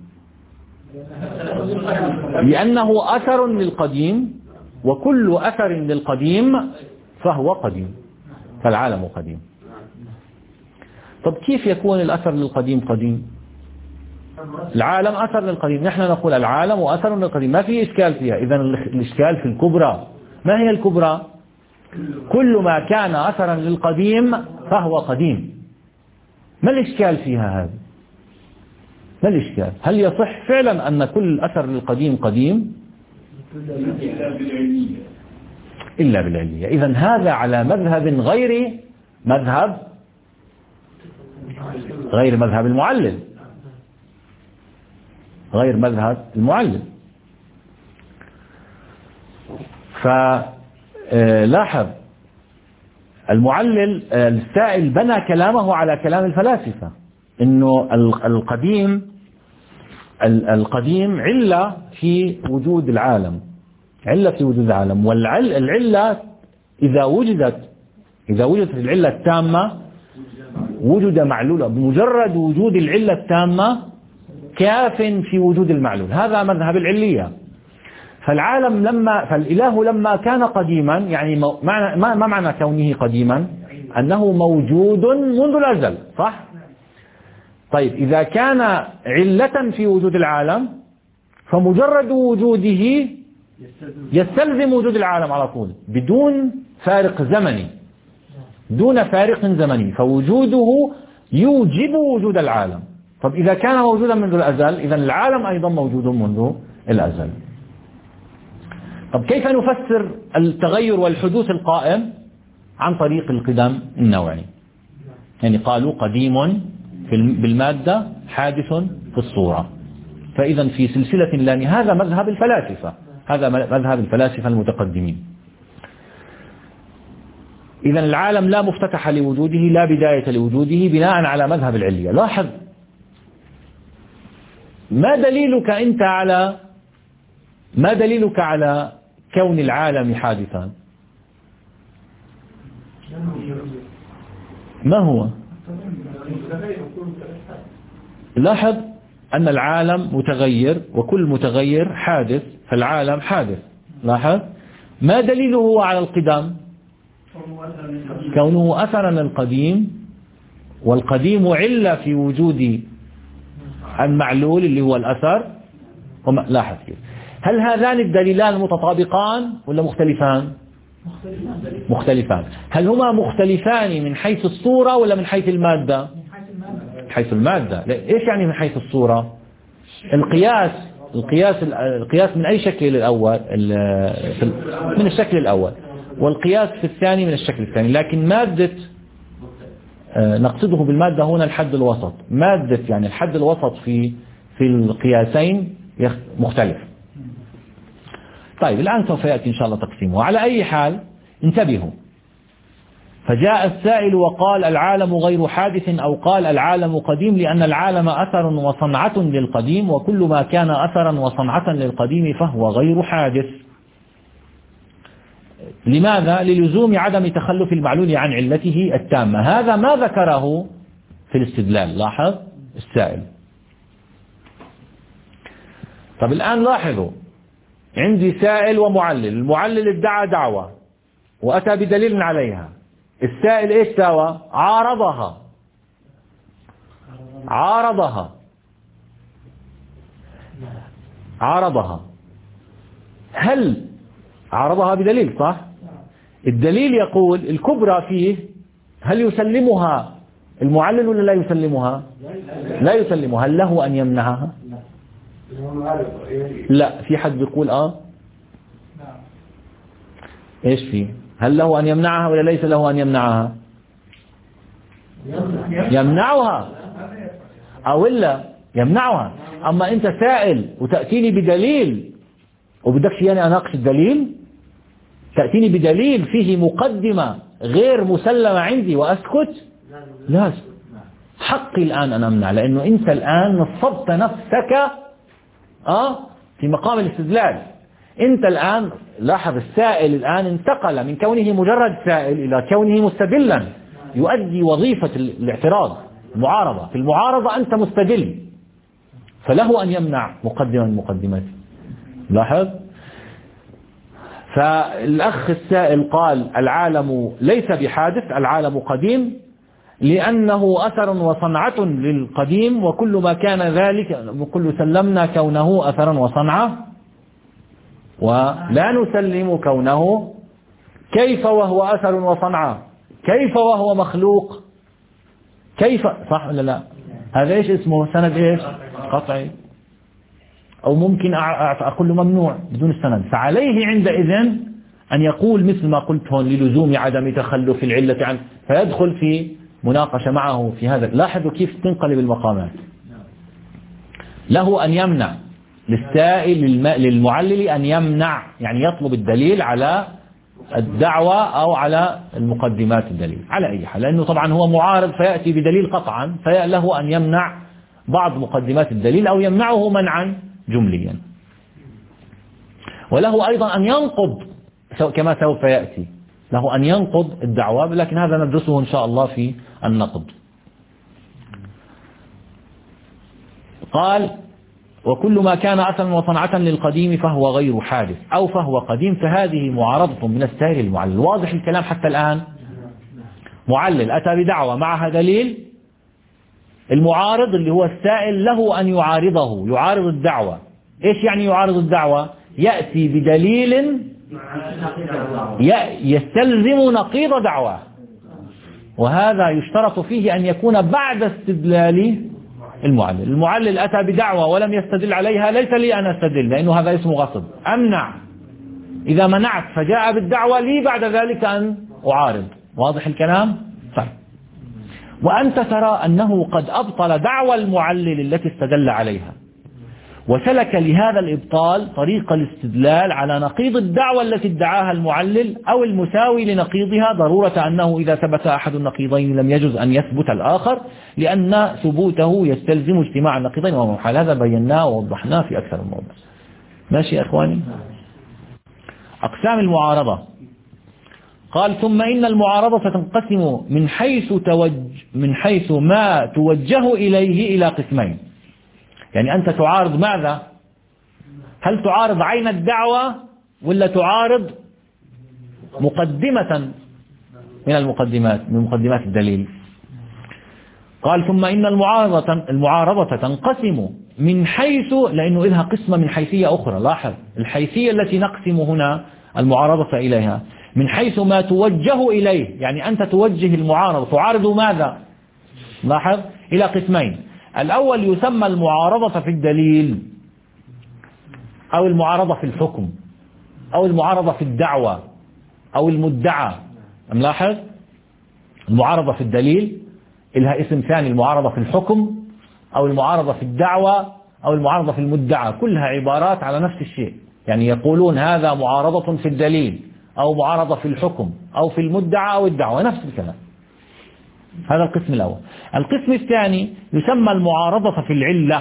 لأنه أثر للقديم وكل أثر للقديم فهو قديم، فالعالم قديم. طب كيف يكون الأثر للقديم قديم؟ العالم أثر للقديم، نحن نقول العالم وأثر للقديم، ما في إشكال فيها. إذن الإشكال في الكبرى. ما هي الكبرى؟ كل ما كان أثرا للقديم فهو قديم. ما الإشكال فيها هذا؟ ما الإشكال؟ هل يصح فعلا أن كل أثر للقديم قديم؟ إلا بالعلية. إذن هذا على مذهب غير مذهب غير مذهب المعلل، غير مذهب المعلل. فلاحظ المعلل السائل بنى كلامه على كلام الفلاسفة، إنه القديم القديم علة في وجود العالم، علة في وجود العالم، والعلة إذا وجدت إذا وجدت العلة التامة وجد معلولة، بمجرد وجود العلة التامة كاف في وجود المعلول. هذا مذهب العلية. فالعالم لما فالإله لما كان قديما، يعني معنى ما معنى كونه قديما؟ أنه موجود منذ الأزل، صح؟ طيب إذا كان علة في وجود العالم فمجرد وجوده يستلزم وجود العالم على طول بدون فارق زمني، دون فارق زمني، فوجوده يوجب وجود العالم. طب إذا كان موجودا منذ الأزل إذن العالم أيضا موجود منذ الأزل. طب كيف نفسر التغير والحدوث القائم؟ عن طريق القدم النوعي. يعني قالوا قديم بالمادة حادث في الصورة، فإذا في سلسلة لا نهاية. هذا مذهب الفلاسفة، هذا مذهب الفلاسفة المتقدمين. إذا العالم لا مفتتح لوجوده، لا بداية لوجوده، بناء على مذهب العلية. لاحظ ما دليلك أنت على ما دليلك على كون العالم حادثا؟ ما هو؟ لاحظ أن العالم متغير وكل متغير حادث، فالعالم حادث. لاحظ ما دليله على القدم؟ كونه أثرا للقديم، والقديم علة في وجود المعلول اللي هو الأثر. لاحظ كيف. هل هذان الدليلان متطابقان ولا مختلفان؟ مختلفان. هل هما مختلفان من حيث الصورة ولا من حيث المادة؟ من حيث المادة. إيش يعني من حيث الصورة؟ القياس القياس القياس من أي شكل الأول؟ من الشكل الأول، والقياس في الثاني من الشكل الثاني. لكن مادة نقصده بالمادة هنا الحد الوسط، مادة يعني الحد الوسط في في القياسين مختلف. طيب الآن سوف يأتي إن شاء الله تقسيمه. على أي حال انتبهوا، فجاء السائل وقال العالم غير حادث، أو قال العالم قديم لأن العالم أثر وصنعة للقديم، وكل ما كان أثرا وصنعة للقديم فهو غير حادث. لماذا؟ للزوم عدم تخلف المعلول عن علته التامة. هذا ما ذكره في الاستدلال. لاحظ السائل. طب الآن لاحظوا، عندي سائل ومعلل. المعلل ادعى دعوة وأتى بدليل عليها. السائل إيش سوى؟ عارضها عارضها عارضها هل عارضها بدليل؟ صح؟ الدليل يقول الكبرى فيه، هل يسلمها المعلل ولا لا يسلمها؟ لا يسلمها. هل له أن يمنعها؟ لا. في حد بيقول آه إيش فيه؟ هل له أن يمنعها ولا ليس له أن يمنعها؟ يمنعها أو إلا يمنعها. أما أنت سائل وتأتيني بدليل وبدكش يعني أناقش الدليل، تأتيني بدليل فيه مقدمة غير مسلمة عندي وأسكت، لا أسكت. حقي الآن أن أمنع، لأنه أنت الآن نصبت نفسك آه في مقام الاستدلال. أنت الآن لاحظ، السائل الآن انتقل من كونه مجرد سائل إلى كونه مستدلا، يؤدي وظيفة الاعتراض، المعارضة. في المعارضة أنت مستدل، فله أن يمنع مقدمة من مقدماته. لاحظ. فالأخ السائل قال العالم ليس بحادث، العالم قديم، لأنه أثر وصنعة للقديم، وكل ما كان ذلك وكل سلمنا كونه أثرا وصنعة، ولا نسلم كونه كيف وهو أثر وصنعة، كيف وهو مخلوق، كيف، صح ولا لا؟ هذا إيش اسمه؟ سند إيش؟ قطعي. أو ممكن أقول له ممنوع بدون السند. فعليه عندئذ أن يقول مثل ما قلت هون للزوم عدم تخلف العلة عنه، فيدخل في مناقشة معه في هذا. لاحظوا كيف تنقلب المقامات. له أن يمنع، للسائل للمعلل أن يمنع، يعني يطلب الدليل على الدعوة أو على المقدمات الدليل على أي حال، لأنه طبعا هو معارض فيأتي بدليل قطعا، فله أن يمنع بعض مقدمات الدليل أو يمنعه منعا جمليا. وله أيضا أن ينقض كما سوف يأتي، له أن ينقض الدعوة، لكن هذا ندرسه إن شاء الله في النقض. قال وكل ما كان أثرا وصنعة للقديم فهو غير حادث أو فهو قديم، فهذه معارضة من السائل المعلل. واضح الكلام حتى الآن؟ معلل أتى بدعوة معها دليل، المعارض اللي هو السائل له أن يعارضه، يعارض الدعوة. إيش يعني يعارض الدعوة؟ يأتي بدليل يستلزم نقيض دعوة، وهذا يشترط فيه أن يكون بعد استدلال المعلل. المعلل أتى بدعوة ولم يستدل عليها، ليس لي أن أستدل، لأنه هذا اسمه غصب، أمنع. إذا منعت فجاء بالدعوة لي بعد ذلك أن أعارض. واضح الكلام؟ طيب. وأنت ترى أنه قد أبطل دعوى المعلل التي استدل عليها، وسلك لهذا الإبطال طريق الاستدلال على نقيض الدعوة التي ادعاها المعلل أو المساوي لنقيضها، ضرورة أنه إذا ثبت أحد النقيضين لم يجوز أن يثبت الآخر، لأن ثبوته يستلزم اجتماع النقيضين وهو محال. هذا بيناه ووضحناه في أكثر من موضع. ماشي يا إخواني؟ أقسام المعارضة. قال ثم إن المعارضة تنقسم من حيث توج من حيث ما توجه إليه إلى قسمين. يعني أنت تعارض ماذا؟ هل تعارض عين الدعوة ولا تعارض مقدمة من المقدمات من مقدمات الدليل؟ قال ثم إن المعارضة المعارضة تنقسم من حيث، لأنه لها قسمة من حيثية أخرى. لاحظ الحيثية التي نقسم هنا المعارضة إليها من حيث ما توجه إليه، يعني أنت توجه المعارضة، تعارض ماذا؟ لاحظ إلى قسمين. الأول يسمى المعارضة في الدليل أو المعارضة في الحكم أو المعارضة في الدعوة أو المدعى. ملاحظ المعارضة في الدليل لها اسم ثاني، المعارضة في الحكم أو المعارضة في الدعوة أو المعارضة في المدعى، كلها عبارات على نفس الشيء. يعني يقولون هذا معارضة في الدليل أو معارضة في الحكم أو في المدعى أو الدعوة، نفس الكلام. هذا القسم الأول. القسم الثاني يسمى المعارضة في العلة،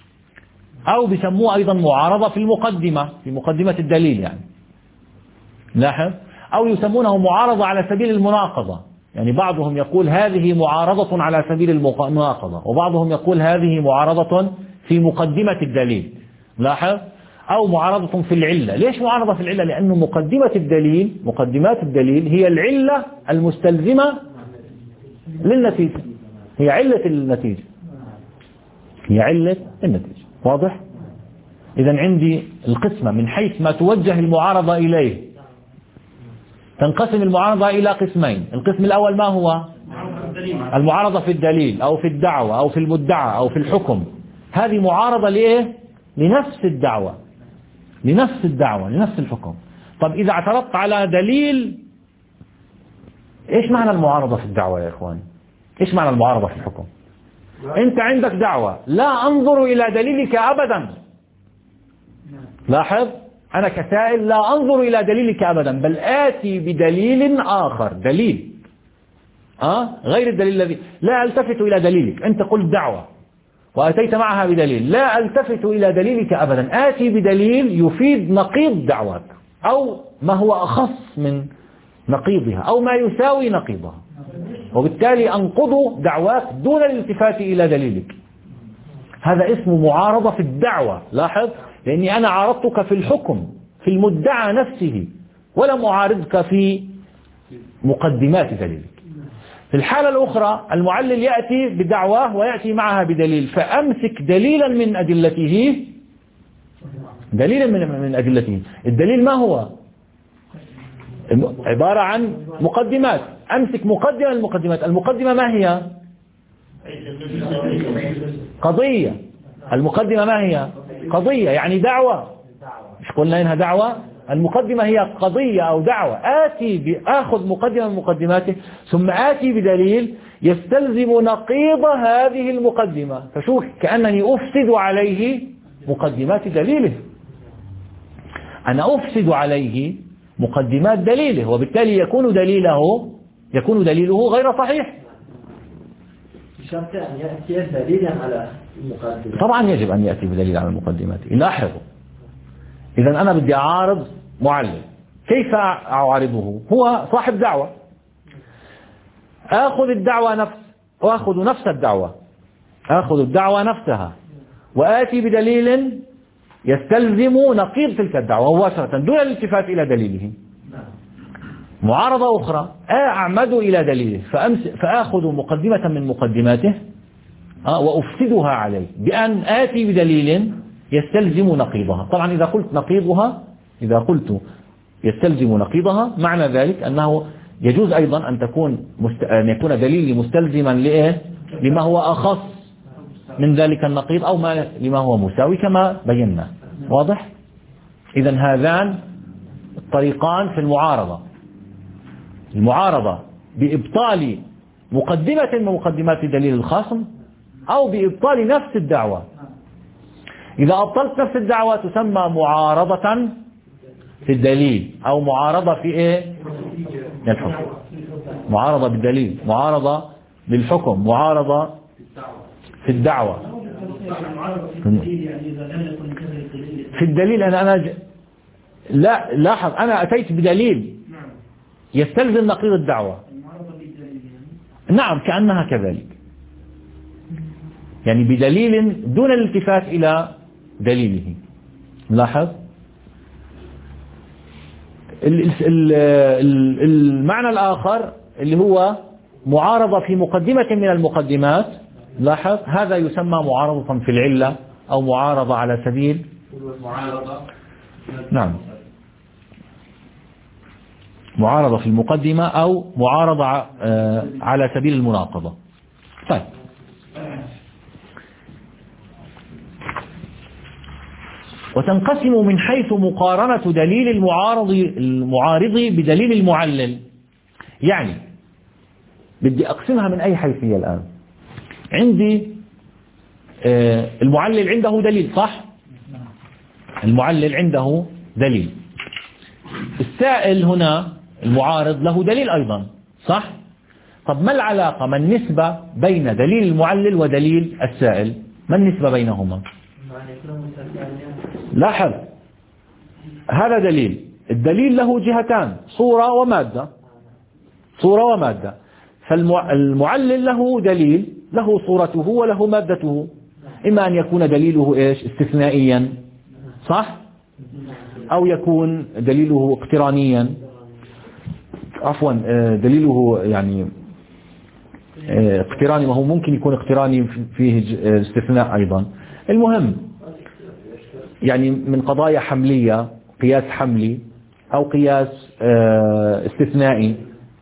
أو بيسموه أيضا معارضة في المقدمة، في مقدمة الدليل يعني. لاحظ، أو يسمونه معارضة على سبيل المناقضة، يعني بعضهم يقول هذه معارضة على سبيل المناقضة، وبعضهم يقول هذه معارضة في مقدمة الدليل. لاحظ، أو معارضة في العلة. ليش معارضة في العلة؟ لأنه مقدمة الدليل، مقدمات الدليل هي العلة المستلزمة للنتيجة، هي علة النتيجة، هي علة النتيجة. واضح؟ إذن عندي القسمة من حيث ما توجه المعارضة إليه. تنقسم المعارضة إلى قسمين. القسم الأول ما هو؟ المعارضة في الدليل أو في الدعوة أو في المدعى أو في الحكم. هذه معارضة لإيه؟ لنفس الدعوة، لنفس الدعوة، لنفس الحكم. طب إذا اعترضت على دليل، إيش معنى المعارضة في الدعوة يا إخواني؟ إيش معنى المعارضة في الحكم؟ أنت عندك دعوة، لا أنظر إلى دليلك أبدا. لاحظ، أنا كسائل لا أنظر إلى دليلك أبدا، بل آتي بدليل آخر، دليل أه؟ غير الدليل الذي، لا ألتفت إلى دليلك. أنت قلت دعوة وأتيت معها بدليل، لا ألتفت إلى دليلك أبدا، آتي بدليل يفيد نقيض دعواك أو ما هو أخص من نقيضها أو ما يساوي نقيضها، وبالتالي أنقض دعواك دون الالتفات إلى دليلك. هذا اسمه معارضة في الدعوة. لاحظ، لأني أنا عارضتك في الحكم، في المدعى نفسه، ولم أعارضك في مقدمات دليلك. في الحالة الأخرى المعلل يأتي بدعوة ويأتي معها بدليل، فأمسك دليلا من أدلته، دليلا من من أدلته. الدليل ما هو؟ عبارة عن مقدمات. أمسك مقدمة من المقدمات. المقدمة ما هي؟ قضية. المقدمة ما هي؟ قضية، يعني دعوة. مش قلنا إنها دعوة؟ المقدمة هي قضية أو دعوة. آتي بأخذ مقدمة من مقدماته ثم آتي بدليل يستلزم نقيض هذه المقدمة، فشوف كأنني أفسد عليه مقدمات دليله، أنا أفسد عليه مقدمات دليله، وبالتالي يكون دليله يكون دليله غير صحيح. بشرط أن يأتي دليلا على المقدمة. طبعا يجب أن يأتي بدليل على المقدمات. لاحظوا، إذا أنا بدي أعارض معلل، كيف أعارضه؟ هو صاحب دعوة، آخذ الدعوة نفس وآخذ نفس الدعوة، آخذ الدعوة نفسها وآتي بدليل يستلزم نقيض تلك الدعوة مباشرة دون الالتفات إلى دليله. معارضة أخرى، أعمد إلى دليله فأخذ مقدمة من مقدماته وأفسدها عليه بأن آتي بدليل يستلزم نقيضها. طبعا إذا قلت نقيضها، إذا قلت يستلزم نقيضها، معنى ذلك أنه يجوز أيضا أن تكون مست... أن يكون دليلي مستلزما لإيه؟ لما هو أخص من ذلك النقيض أو ما لما هو مساوي كما بينا. واضح؟ إذن هذان الطريقان في المعارضة. المعارضة بإبطال مقدمة من مقدمات دليل الخصم أو بإبطال نفس الدعوة. إذا أبطلت نفس الدعوة تسمى معارضة في الدليل أو معارضة في إيه؟ الحكم. معارضة بالدليل، معارضة بالحكم، معارضة في الدعوة. في الدليل أنا أنا ج... لا لاحظ، أنا أتيت بدليل يستلزم نقيض الدعوة. نعم، كأنها كذلك، يعني بدليل دون الالتفات إلى دليله. لاحظ المعنى الآخر اللي هو معارضة في مقدمة من المقدمات. لاحظ، هذا يسمى معارضة في العلة أو معارضة على سبيل نعم معارضة في المقدمة أو معارضة على سبيل المناقضة. طيب، وتنقسم من حيث مقارنة دليل المعارض المعارض بدليل المعلل. يعني بدي أقسمها من أي حيثية الآن. عندي المعلل عنده دليل، صح؟ المعلل عنده دليل. السائل هنا المعارض له دليل أيضا، صح؟ طب ما العلاقة، ما النسبة بين دليل المعلل ودليل السائل؟ ما النسبة بينهما؟ لاحظ، هذا دليل، الدليل له جهتان، صورة ومادة، صورة ومادة. فالمعلل له دليل، له صورته وله مادته. إما أن يكون دليله إيش استثنائيا، صح؟ أو يكون دليله اقترانيا، عفوا دليله يعني اقتراني، وهو ممكن يكون اقتراني فيه استثناء أيضا. المهم يعني من قضايا حملية، قياس حملي أو قياس استثنائي.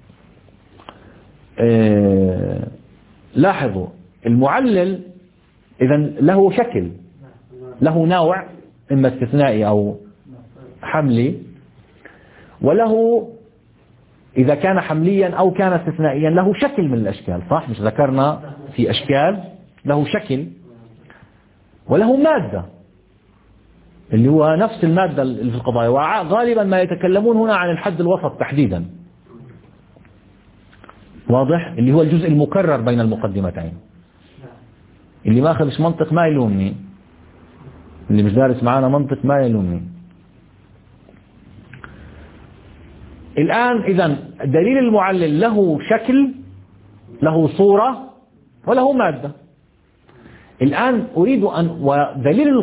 لاحظوا المعلل إذا له شكل، له نوع، إما استثنائي أو حملي، وله إذا كان حمليا أو كان استثنائيا له شكل من الأشكال، صح؟ مش ذكرنا في أشكال له شكل، وله مادة اللي هو نفس المادة اللي في القضايا. وغالبا ما يتكلمون هنا عن الحد الوسط تحديدا، واضح؟ اللي هو الجزء المكرر بين المقدمتين. اللي ما أخذش منطق ما يلومني، اللي مش دارس معانا منطق ما يلومني. الآن إذن دليل المعلل له شكل، له صورة، وله مادة. الآن أريد أن ودليل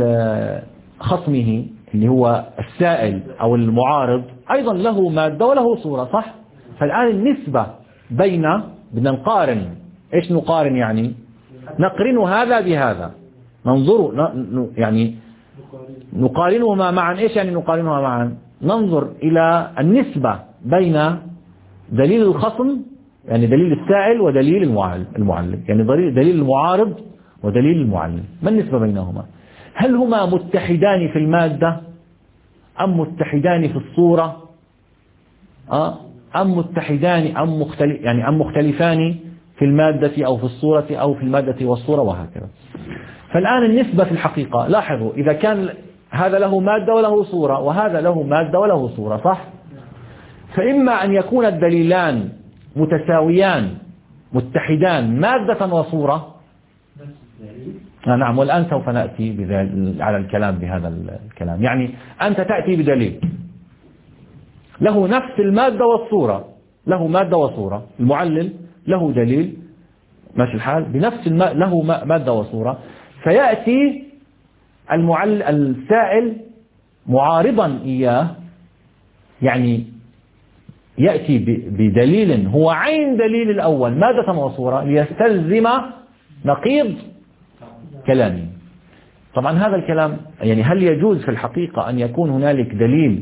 خصمه اللي هو السائل أو المعارض أيضا له مادة وله صورة، صح؟ فالآن النسبة بين بدنا نقارن. إيش نقارن يعني؟ نقرن هذا بهذا، ننظر يعني نقارنهما معا. إيش يعني نقارنهما معا؟ ننظر إلى النسبة بين دليل الخصم يعني دليل السائل ودليل المعلل، يعني دليل المعارض ودليل المعلل، ما النسبة بينهما؟ هل هما متحدان في المادة أم متحدان في الصورة؟ أه؟ أم متحدان أم مختلف يعني أم مختلفان في المادة أو في الصورة أو في المادة والصورة وهكذا. فالآن النسبة في الحقيقة، لاحظوا إذا كان هذا له مادة وله صورة وهذا له مادة وله صورة، صح؟ فإما أن يكون الدليلان متساويان متحدان مادة وصورة. آه نعم، والآن سوف نأتي على الكلام بهذا الكلام. يعني أنت تأتي بدليل له نفس المادة والصورة، له مادة وصورة، المعلل له دليل ماشي الحال بنفس الم... له مادة وصورة، فيأتي المعلل السائل معارضا إياه، يعني يأتي بدليل هو عين دليل الأول مادة وصورة ليستلزم نقيض كلامه. طبعا هذا الكلام يعني هل يجوز في الحقيقة أن يكون هنالك دليل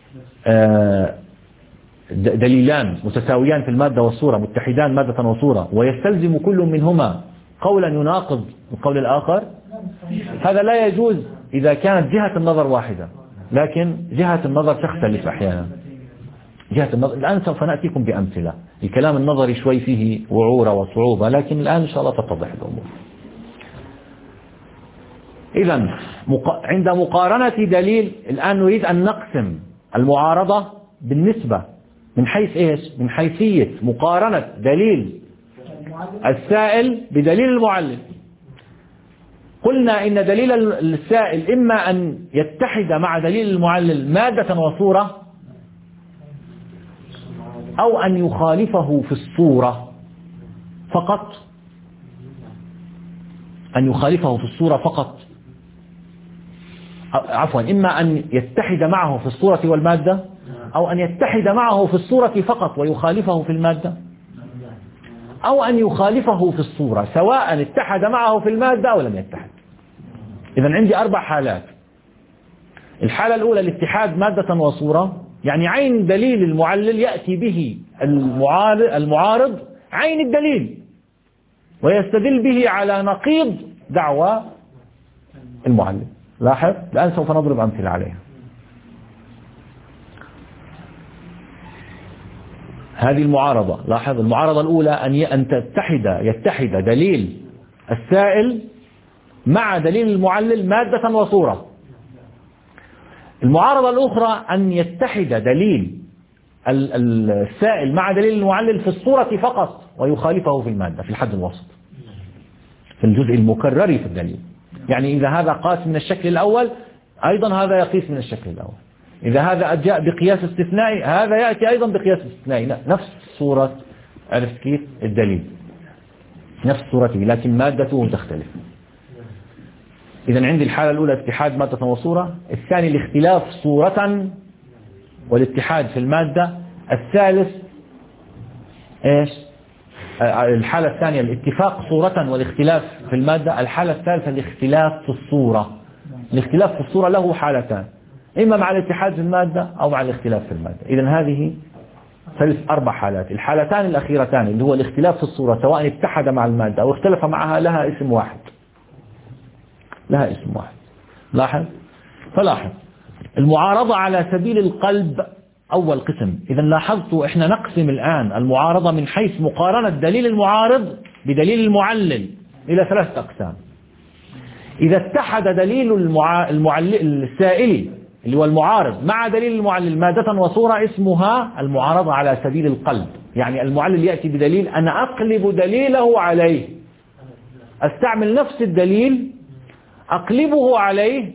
دليلان متساويان في المادة والصورة متحدان مادة وصورة ويستلزم كل منهما قولا يناقض القول الآخر؟ هذا لا يجوز إذا كانت جهة النظر واحدة، لكن جهة النظر تختلف أحيانا. جهة النظر الآن سوف نأتيكم بأمثلة. الكلام النظري شوي فيه وعورة وصعوبة، لكن الآن إن شاء الله تتضح الأمور. إذن عند مقارنة دليل، الآن نريد أن نقسم المعارضة بالنسبة من حيث إيش؟ من حيثية مقارنة دليل السائل بدليل المعلل. قلنا إن دليل السائل إما أن يتحد مع دليل المعلل مادة وصورة، أو أن يخالفه في الصورة فقط، أن يخالفه في الصورة فقط عفوا إما أن يتحد معه في الصورة والمادة، أو أن يتحد معه في الصورة فقط ويخالفه في المادة، أو أن يخالفه في الصورة سواء اتحد معه في المادة أو لم يتحد. إذن عندي أربع حالات. الحالة الأولى الاتحاد مادة وصورة، يعني عين دليل المعلل يأتي به المعارض, المعارض عين الدليل ويستدل به على نقيض دعوى المعلل. لاحظ الآن سوف نضرب أمثلة عليها. هذه المعارضة، لاحظ المعارضة الأولى أن أن تتحد يتحد دليل السائل مع دليل المعلل مادة وصورة. المعارضة الأخرى أن يتحد دليل السائل مع دليل المعلل في الصورة فقط ويخالفه في المادة في الحد الوسط في الجزء المكرر في الدليل. يعني إذا هذا قاس من الشكل الأول أيضا هذا يقيس من الشكل الأول. إذا هذا جاء بقياس استثنائي هذا يأتي أيضا بقياس استثنائي، نفس صورة، عرفت كيف الدليل نفس صورته لكن مادته تختلف. إذا عندي الحالة الأولى اتحاد مادة وصورة، الثاني الاختلاف صورة والاتحاد في المادة، الثالث إيش الحالة الثانية الاتفاق صورة والاختلاف في المادة، الحالة الثالثة الاختلاف في الصورة. الاختلاف في الصورة له حالتان، إما مع الاتحاد في المادة أو مع الاختلاف في المادة. إذن هذه ثلاث أربع حالات. الحالتان الأخيرتان اللي هو الاختلاف في الصورة سواء اتحد مع المادة أو اختلف معها لها اسم واحد، لها اسم واحد. لاحظ فلاحظ المعارضة على سبيل القلب أول قسم. إذا لاحظتوا إحنا نقسم الآن المعارضة من حيث مقارنة دليل المعارض بدليل المعلل إلى ثلاثة أقسام. إذا اتحد دليل المع... المعلل السائلي اللي هو المعارض مع دليل المعلل مادة وصورة اسمها المعارضة على سبيل القلب. يعني المعلل يأتي بدليل أنا أقلب دليله عليه، أستعمل نفس الدليل أقلبه عليه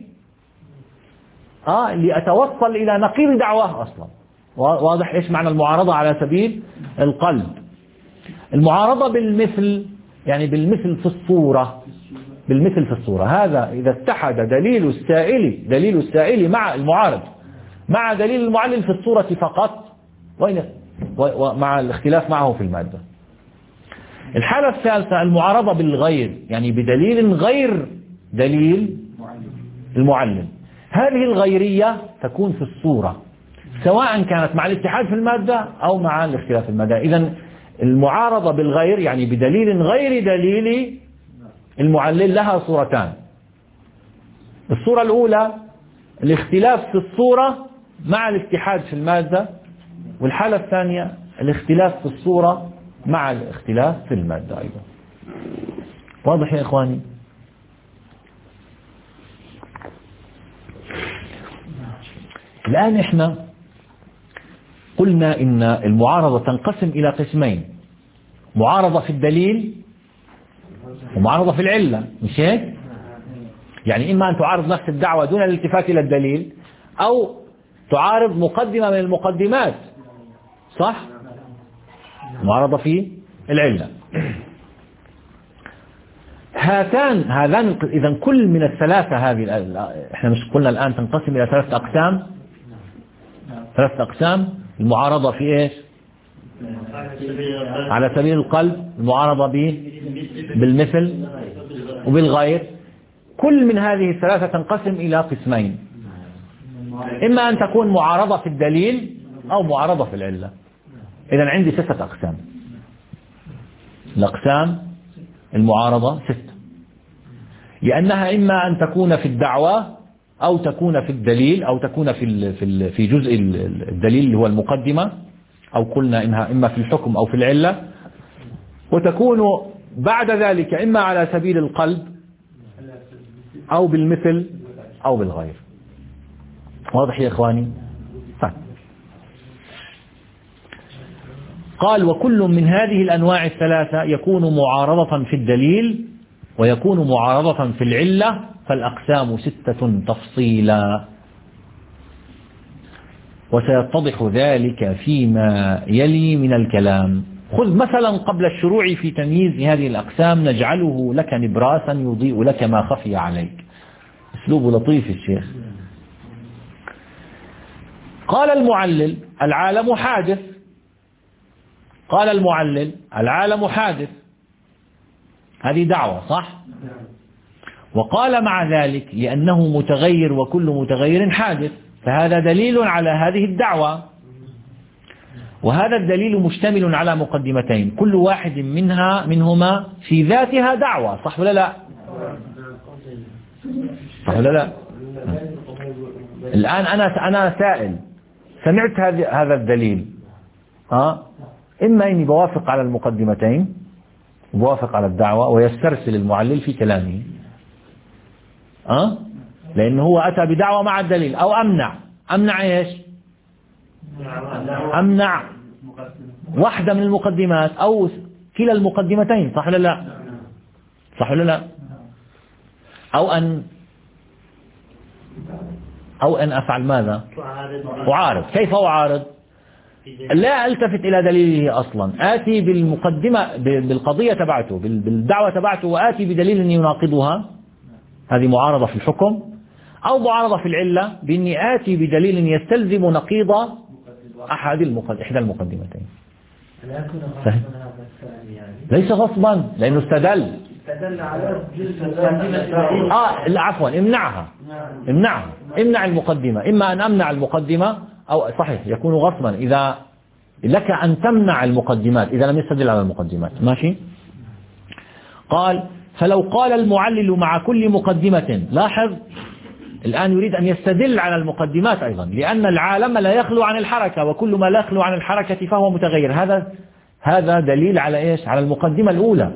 آه لأتوصل إلى نقيض دعواه أصلا. واضح إيش معنى المعارضة على سبيل القلب؟ المعارضة بالمثل يعني بالمثل في الصورة، بالمثل في الصورة. هذا إذا اتحد دليل السائل دليل السائل مع المعارض مع دليل المعلل في الصورة فقط وين ومع الاختلاف معه في المادة. الحالة الثالثة المعارضة بالغير يعني بدليل غير دليل المعلل. هذه الغيرية تكون في الصورة سواء كانت مع الاتحاد في المادة أو مع الاختلاف في المادة. إذن المعارضة بالغير يعني بدليل غير دليل المعلل لها صورتان. الصورة الأولى الاختلاف في الصورة مع الاتحاد في المادة، والحالة الثانية الاختلاف في الصورة مع الاختلاف في المادة أيضا. واضح يا إخواني؟ الآن إحنا قلنا إن المعارضة تنقسم إلى قسمين، معارضة في الدليل ومعارضة في العلة، مش هيك؟ يعني إما أن تعارض نفس الدعوة دون الالتفات إلى الدليل أو تعارض مقدمة من المقدمات، صح؟ معارضة في العلة. هاتان هذان إذا كل من الثلاثة هذه إحنا مش قلنا الآن تنقسم إلى ثلاثة أقسام، ثلاثة أقسام. المعارضة في إيش؟ على سبيل القلب، المعارضة بالمثل وبالغير. كل من هذه الثلاثة تنقسم إلى قسمين، إما أن تكون معارضة في الدليل أو معارضة في العلة. إذا عندي ستة أقسام. الأقسام المعارضة ستة، لأنها إما أن تكون في الدعوة أو تكون في الدليل أو تكون في في في جزء الدليل اللي هو المقدمة، أو قلنا إنها إما في الحكم أو في العلة، وتكون بعد ذلك إما على سبيل القلب أو بالمثل أو بالغير. واضح يا إخواني؟ طيب. قال وكل من هذه الأنواع الثلاثة يكون معارضة في الدليل ويكون معارضة في العلة، فالأقسام ستة تفصيلا، وسيتضح ذلك فيما يلي من الكلام. خذ مثلا قبل الشروع في تمييز هذه الأقسام نجعله لك نبراسا يضيء لك ما خفي عليك. أسلوب لطيف الشيخ. قال المعلل العالم حادث، قال المعلل العالم حادث، هذه دعوة صح؟ وقال مع ذلك لأنه متغير وكل متغير حادث، فهذا دليل على هذه الدعوة. وهذا الدليل مشتمل على مقدمتين كل واحد منها منهما في ذاتها دعوة، صح ولا لا؟ صح ولا لا؟ الآن أنا أنا سائل سمعت هذا هذا الدليل، ها إما إني بوافق على المقدمتين وبوافق على الدعوة ويسترسل المعلل في كلامه، ها لأنه هو أتى بدعوة مع الدليل، أو أمنع أمنع إيش؟ أمنع واحدة من المقدمات أو كلا المقدمتين، صح ولا لا؟ صح ولا لا؟ أو أن أو أن أفعل ماذا؟ أعارض. كيف أعارض؟ لا ألتفت إلى دليله أصلا، آتي بالمقدمة بالقضية تبعته بالدعوة تبعته وآتي بدليل يناقضها، هذه معارضة في الحكم، أو معارضة في العلة بإني آتي بدليل يستلزم نقيض أحد المقد... إحدى المقدمتين. ليس غصبا لأنه استدل استدل على آه لا عفوا امنعها امنعها امنع المقدمة، إما أن أمنع المقدمة أو صحيح يكون غصبا إذا لك أن تمنع المقدمات إذا لم يستدل على المقدمات. ماشي. قال فلو قال المعلل مع كل مقدمة، لاحظ الآن يريد أن يستدل على المقدمات أيضا، لأن العالم لا يخلو عن الحركة، وكل ما لا يخلو عن الحركة فهو متغير. هذا هذا دليل على إيش؟ على المقدمة الأولى.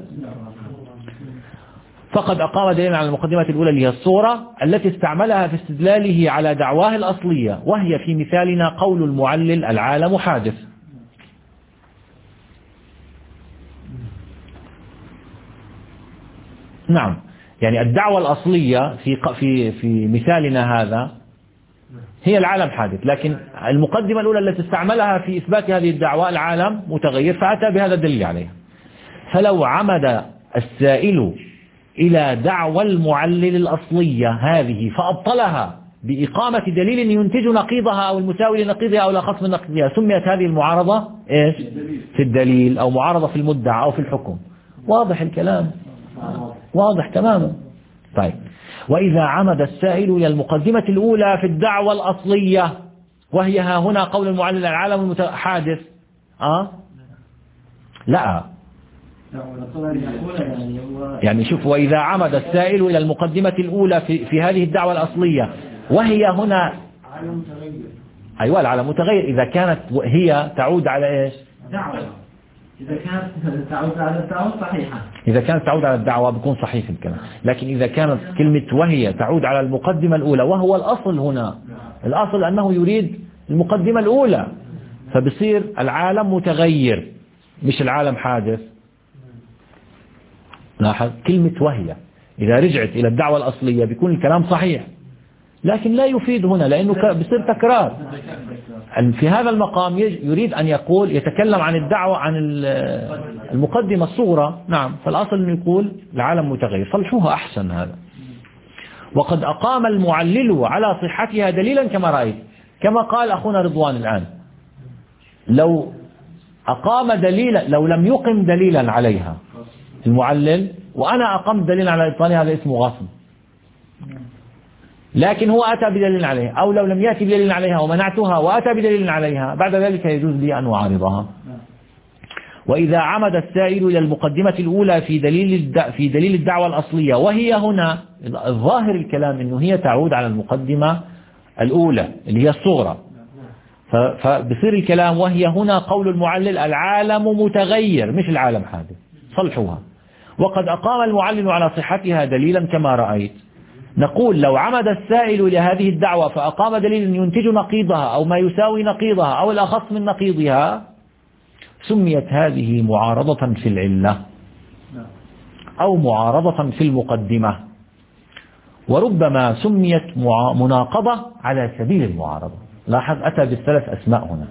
فقد أقام دليلا على المقدمة الأولى اللي هي الصورة التي استعملها في استدلاله على دعواه الأصلية، وهي في مثالنا قول المعلل العالم حادث. نعم، يعني الدعوة الأصلية في في في مثالنا هذا هي العالم حادث، لكن المقدمة الأولى التي استعملها في إثبات هذه الدعوة العالم متغير، فأتى بهذا الدليل عليها. فلو عمد السائل إلى دعوى المعلل الأصلية هذه فأبطلها بإقامة دليل ينتج نقيضها أو المساوي لنقيضها أو لا خصم نقيضها، سميت هذه المعارضة إيش؟ في الدليل، أو معارضة في المدعى أو في الحكم. واضح الكلام؟ واضح تماما. طيب، وإذا عمد السائل إلى المقدمة الأولى في الدعوة الأصلية، وهي ها هنا قول المعلل العالم حادث، أه؟ لا يعني شوف، وإذا عمد السائل إلى المقدمة الأولى في, في هذه الدعوة الأصلية، وهي هنا عالم متغير. أيوة العالم متغير إذا كانت هي تعود على إيش؟ دعوة. إذا كانت تعود على الدعوة صحيحة، إذا كانت تعود على الدعوة بيكون صحيح الكلام، لكن إذا كانت كلمة وهي تعود على المقدمة الأولى، وهو الأصل هنا، الأصل أنه يريد المقدمة الأولى، فبصير العالم متغير مش العالم حادث. لاحظ كلمة وهي إذا رجعت إلى الدعوة الأصلية بيكون الكلام صحيح، لكن لا يفيد هنا لأنه بصير تكرار. في هذا المقام يريد أن يقول يتكلم عن الدعوة عن المقدمة الصغرى. نعم، فالأصل أنه يقول العالم متغير، صلحوها أحسن هذا. وقد أقام المعلل على صحتها دليلا كما رأيت، كما قال أخونا رضوان الآن، لو أقام دليلا، لو لم يقم دليلا عليها المعلل وأنا أقمت دليلا على إبطالها، هذا اسمه غصب. لكن هو أتى بدليل عليها، أو لو لم يأتي بدليل عليها ومنعتها وأتى بدليل عليها، بعد ذلك يجوز لي أن أعارضها. وإذا عمد السائل إلى المقدمة الأولى في دليل في دليل الدعوة الأصلية، وهي هنا الظاهر الكلام أنه هي تعود على المقدمة الأولى اللي هي الصغرى، فبصير الكلام وهي هنا قول المعلل العالم متغير مش العالم حادث، صلحوها. وقد أقام المعلل على صحتها دليلا كما رأيت. نقول لو عمد السائل إلى هذه الدعوة فأقام دليل ينتج نقيضها أو ما يساوي نقيضها أو الأخص من نقيضها، سميت هذه معارضة في العلة أو معارضة في المقدمة، وربما سميت مناقضة على سبيل المعارضة. لاحظ أتى بالثلاث أسماء هنا.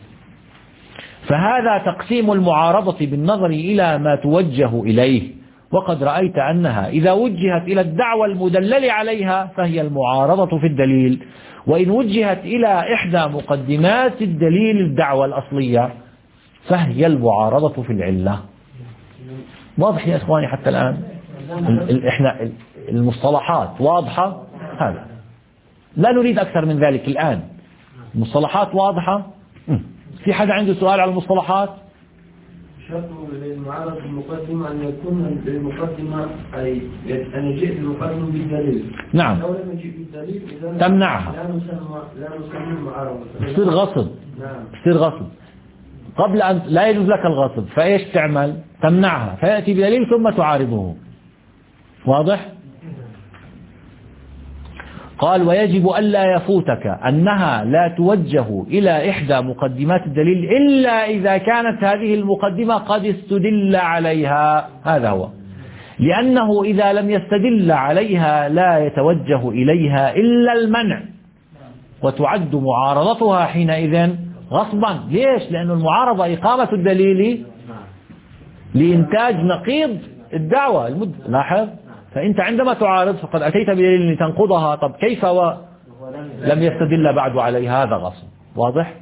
فهذا تقسيم المعارضة بالنظر إلى ما توجه إليه، وقد رأيت أنها إذا وجهت إلى الدعوة المدلل عليها فهي المعارضة في الدليل، وإن وجهت إلى إحدى مقدمات الدليل الدعوة الأصلية فهي المعارضة في العلة. واضح يا إخواني حتى الآن؟ إحنا المصطلحات واضحة، هذا لا نريد أكثر من ذلك الآن. المصطلحات واضحة. في حدا عنده سؤال على المصطلحات؟ شرط للمعارضة المقدمة أن يكون المقدمة أي أن يجيء المقدم بالدليل. نعم. لو لم يجيء بالدليل إذا تمنعها. لا نسمى لا نسمى المعارضة. بصير غصب. نعم. بصير غصب. قبل أن لا يجوز لك الغصب، فإيش تعمل؟ تمنعها، فيأتي بدليل ثم تعارضه. واضح؟ قال ويجب ألا يفوتك أنها لا توجه إلى إحدى مقدمات الدليل إلا إذا كانت هذه المقدمة قد استدل عليها. هذا هو، لأنه إذا لم يستدل عليها لا يتوجه إليها إلا المنع، وتعد معارضتها حينئذ غصبا. ليش؟ لأن المعارضة إقامة الدليل لإنتاج نقيض الدعوة المد... لاحظ، فأنت عندما تعارض فقد أتيت بدليل لتنقضها. طب كيف ولم يستدل بعد عليها؟ هذا غصب. واضح؟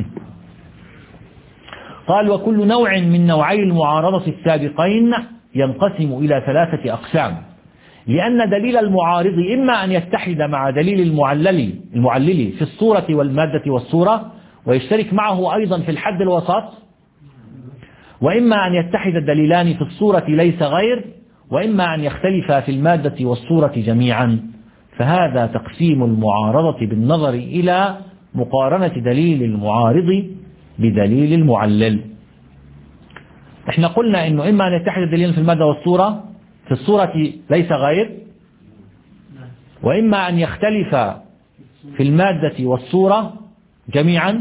قال وكل نوع من نوعي المعارضة السابقين ينقسم إلى ثلاثة أقسام، لأن دليل المعارض إما أن يتحد مع دليل المعلل المعلل في الصورة والمادة والصورة ويشترك معه أيضا في الحد الوسط، وإما أن يتحد الدليلان في الصورة ليس غير، وإما أن يختلفا في المادة والصورة جميعا. فهذا تقسيم المعارضة بالنظر إلى مقارنة دليل المعارض بدليل المعلل. احنا قلنا إنه إما أن يتحد الدليلان في المادة والصورة في الصورة ليس غير، وإما أن يختلف في المادة والصورة جميعا.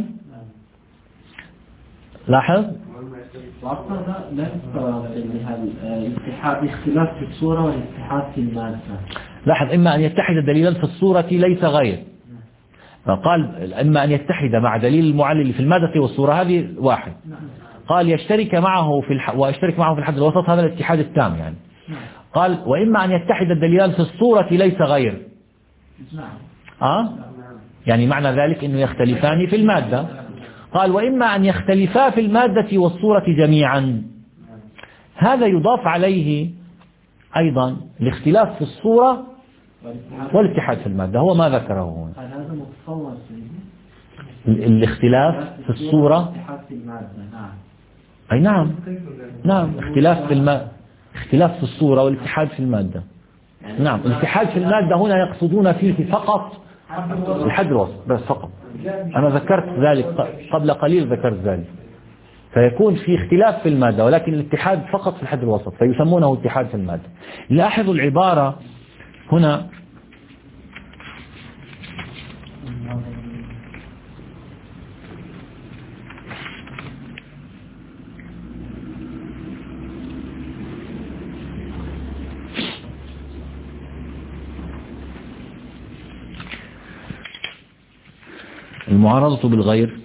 لاحظ وأصلا لا تستوعب الاتحاد اختلاف في الصورة والاتحاد في المادة. لاحظ إما أن يتحد الدليلان في الصورة ليس غير، فقال إما أن يتحد مع دليل المعلل في المادة والصورة، هذه واحد. قال يشترك معه في الح... ويشترك معه في الحد الوسط، هذا الاتحاد التام يعني. قال وإما أن يتحد الدليلان في الصورة ليس غير. آه؟ يعني معنى ذلك أنه يختلفان في المادة. قال وإما أن يختلفا في المادة والصورة جميعا. هذا يضاف عليه أيضا الاختلاف في الصورة والاتحاد في المادة، هو ما ذكره هنا. هذا متصور الاختلاف في الصورة أي نعم نعم اختلاف في المادة، اختلاف في الصورة والاتحاد في المادة. نعم الاتحاد في المادة هنا يقصدون فيه فقط الحد الوسط بس فقط. أنا ذكرت ذلك قبل قليل، ذكرت ذلك. فيكون في اختلاف في المادة ولكن الاتحاد فقط في الحد الوسط، فيسمونه اتحاد في المادة. لاحظوا العبارة هنا المعارضة بالغير.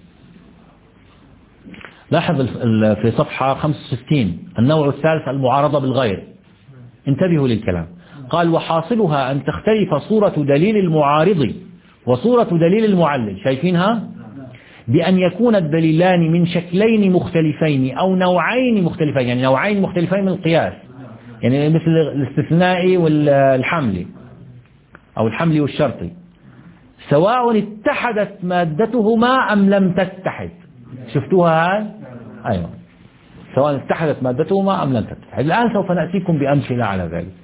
لاحظ في صفحة خمسة وستين النوع الثالث المعارضة بالغير. انتبهوا للكلام. قال وحاصلها أن تختلف صورة دليل المعارض وصورة دليل المعلل. شايفينها؟ بأن يكون الدليلان من شكلين مختلفين أو نوعين مختلفين، يعني نوعين مختلفين من القياس، يعني مثل الاستثنائي والحملي أو الحملي والشرطي، سواء اتحدت مادتهما أم لم تتحد. شفتوها هاي؟ أيوة، سواء اتحدت مادتهما أم لم تتحد. الآن سوف نأتيكم بأمثلة على ذلك.